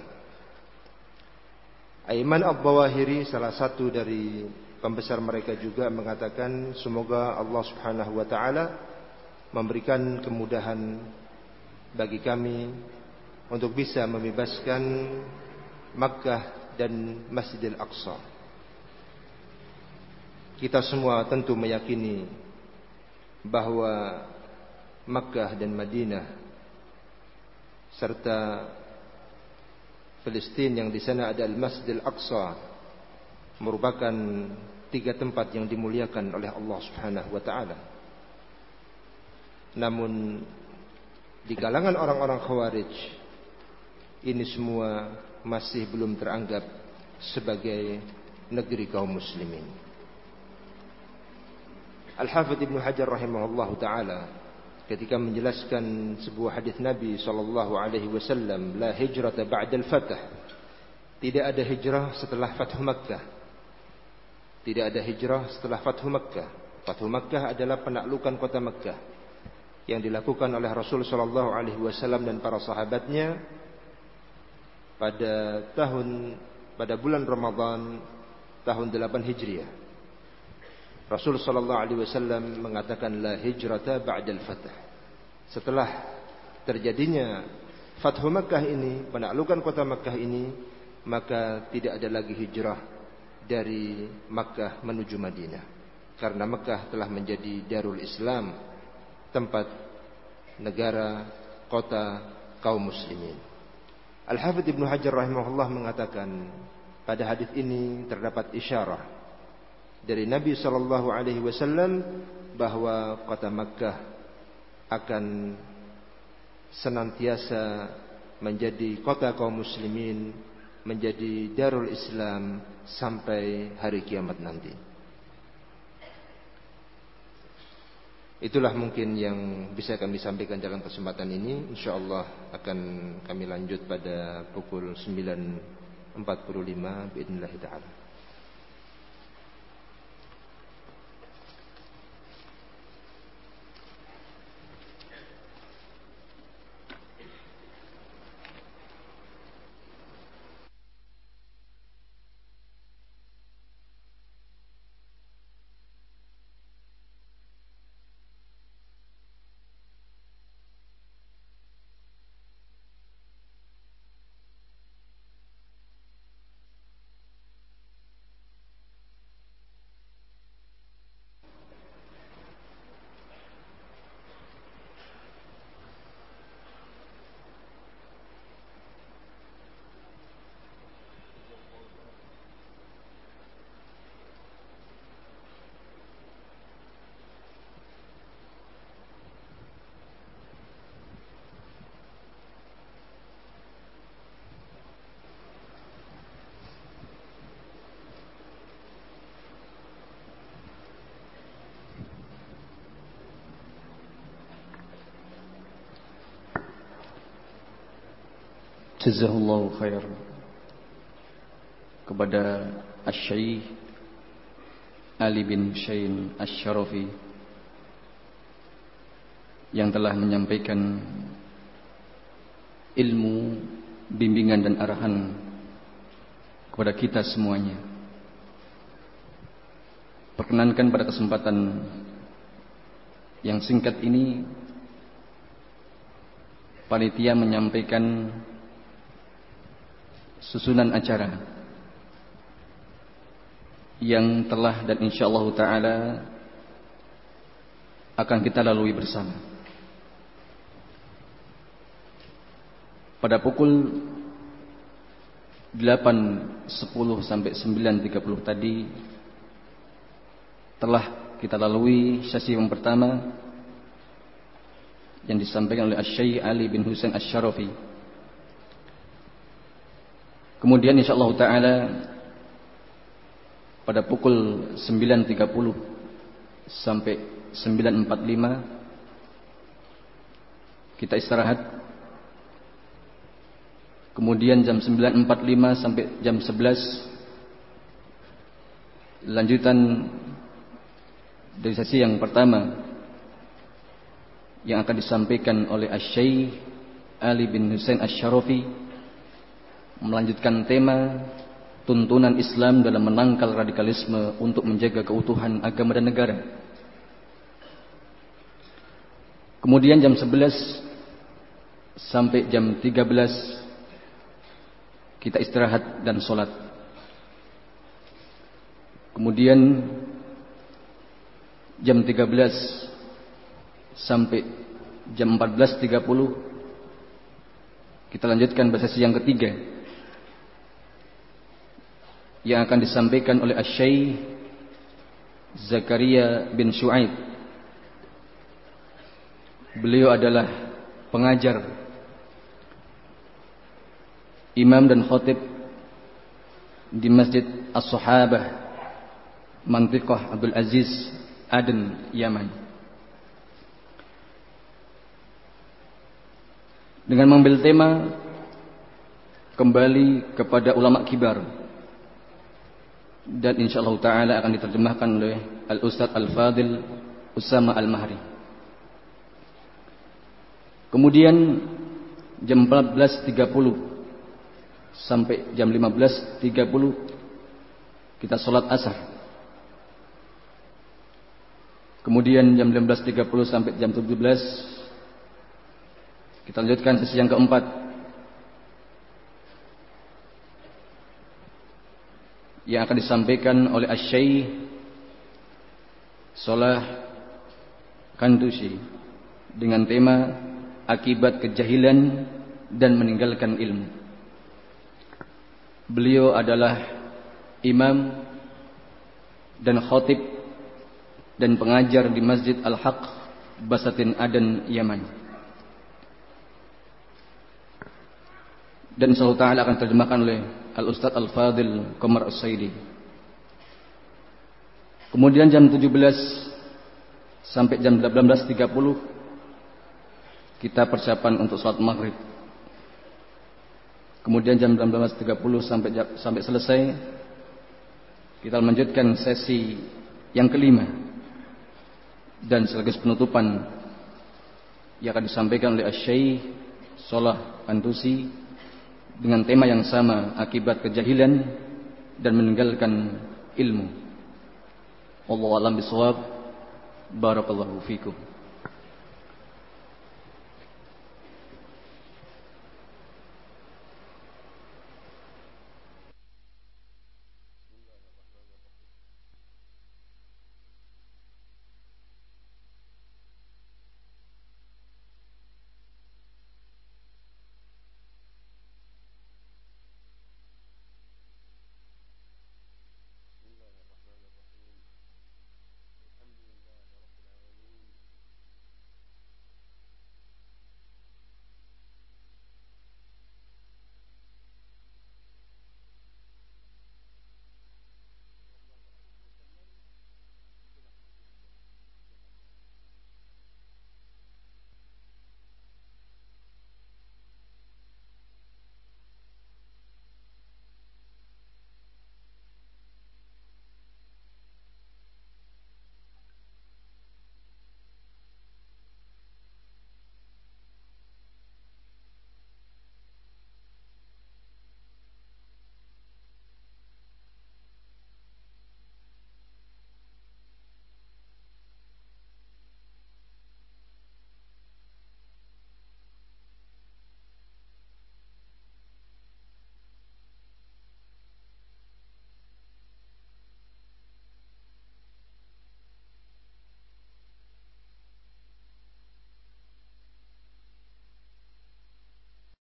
Aiman Al-Bawahiri, salah satu dari pembesar mereka juga, mengatakan semoga Allah Subhanahu wa taala memberikan kemudahan bagi kami untuk bisa membebaskan Makkah dan Masjidil Aqsa. Kita semua tentu meyakini bahwa Makkah dan Madinah serta Palestina yang di sana ada Al-Masjidil Aqsa merupakan tiga tempat yang dimuliakan oleh Allah Subhanahu wa taala. Namun di kalangan orang-orang Khawarij, ini semua masih belum teranggap sebagai negeri kaum muslimin. Al-Hafidz Ibnu Hajar rahimahullahu taala ketika menjelaskan sebuah hadis Nabi sallallahu alaihi wasallam, la hijrata ba'dal fath, tidak ada hijrah setelah Fathu Makkah. Tidak ada hijrah setelah Fathu Makkah. Fathu Makkah adalah penaklukan kota Makkah yang dilakukan oleh Rasul sallallahu alaihi wasallam dan para sahabatnya pada tahun pada bulan Ramadan tahun delapan Hijriah. Rasul sallallahu alaihi wasallam mengatakan la hijrata ba'dal fath. Setelah terjadinya Fathu Makkah ini, penaklukan kota Makkah ini, maka tidak ada lagi hijrah dari Makkah menuju Madinah. Karena Makkah telah menjadi darul Islam, tempat negara, kota kaum muslimin. Al-Hafidz Ibnu Hajar rahimahullah mengatakan pada hadis ini terdapat isyarah dari Nabi sallallahu alaihi wasallam bahwa kota Makkah akan senantiasa menjadi kota kaum muslimin, menjadi darul Islam sampai hari kiamat nanti. Itulah mungkin yang bisa kami sampaikan dalam kesempatan ini. InsyaAllah akan kami lanjut pada pukul sembilan empat puluh lima biidznillah taala. Jazahullahu khair kepada Asy-Syaikh Ali bin Husain Asy-Syarafi yang telah menyampaikan ilmu, bimbingan dan arahan kepada kita semuanya. Perkenankan pada kesempatan yang singkat ini panitia menyampaikan susunan acara yang telah dan insyaallah ta'ala akan kita lalui bersama. Pada pukul delapan sepuluh sampai sembilan tiga puluh tadi telah kita lalui sesi yang pertama yang disampaikan oleh Asy-Syaikh Ali bin Husain Asy-Syarafi. Kemudian insyaallah ta'ala pada pukul sembilan tiga puluh sampai sembilan empat puluh lima kita istirahat. Kemudian jam sembilan empat puluh lima sampai jam sebelas lanjutan dari sesi yang pertama yang akan disampaikan oleh Asy-Syaikh Ali bin Husain Asy-Syarafi, melanjutkan tema tuntunan Islam dalam menangkal radikalisme untuk menjaga keutuhan agama dan negara. Kemudian jam sebelas sampai jam tiga belas kita istirahat dan sholat. Kemudian jam tiga belas sampai jam empat belas tiga puluh kita lanjutkan sesi yang ketiga yang akan disampaikan oleh Asy-Syaikh Zakaria bin Syuaib. Beliau adalah pengajar, imam dan khatib di Masjid As-Sahabah Mantiqah Abdul Aziz Aden, Yaman. Dengan mengambil tema kembali kepada ulama kibar, dan insyaallah ta'ala akan diterjemahkan oleh Al-Ustadz Al-Fadil Usama Al-Mahri. Kemudian jam empat belas tiga puluh sampai jam lima belas tiga puluh kita sholat asar. Kemudian jam lima belas tiga puluh sampai jam tujuh belas kita lanjutkan sesi yang keempat yang akan disampaikan oleh Asy-Syaikh Shalah Kandusi dengan tema akibat kejahilan dan meninggalkan ilmu. Beliau adalah imam dan khatib dan pengajar di Masjid Al-Haq Basatin Aden, Yaman. Dan insyaallah ta'ala akan terjemahkan oleh Al-Ustadz Al-Fadil Qamar As-Saidi. Kemudian jam tujuh belas sampai jam delapan belas tiga puluh kita persiapan untuk salat maghrib. Kemudian jam delapan belas tiga puluh sampai sampai selesai kita melanjutkan sesi yang kelima dan sekaligus penutupan yang akan disampaikan oleh Asy-Syaikh Shalah Antusi dengan tema yang sama, akibat kejahilan dan meninggalkan ilmu. Wallahu a'lam bishawab. Barakallahu fikum.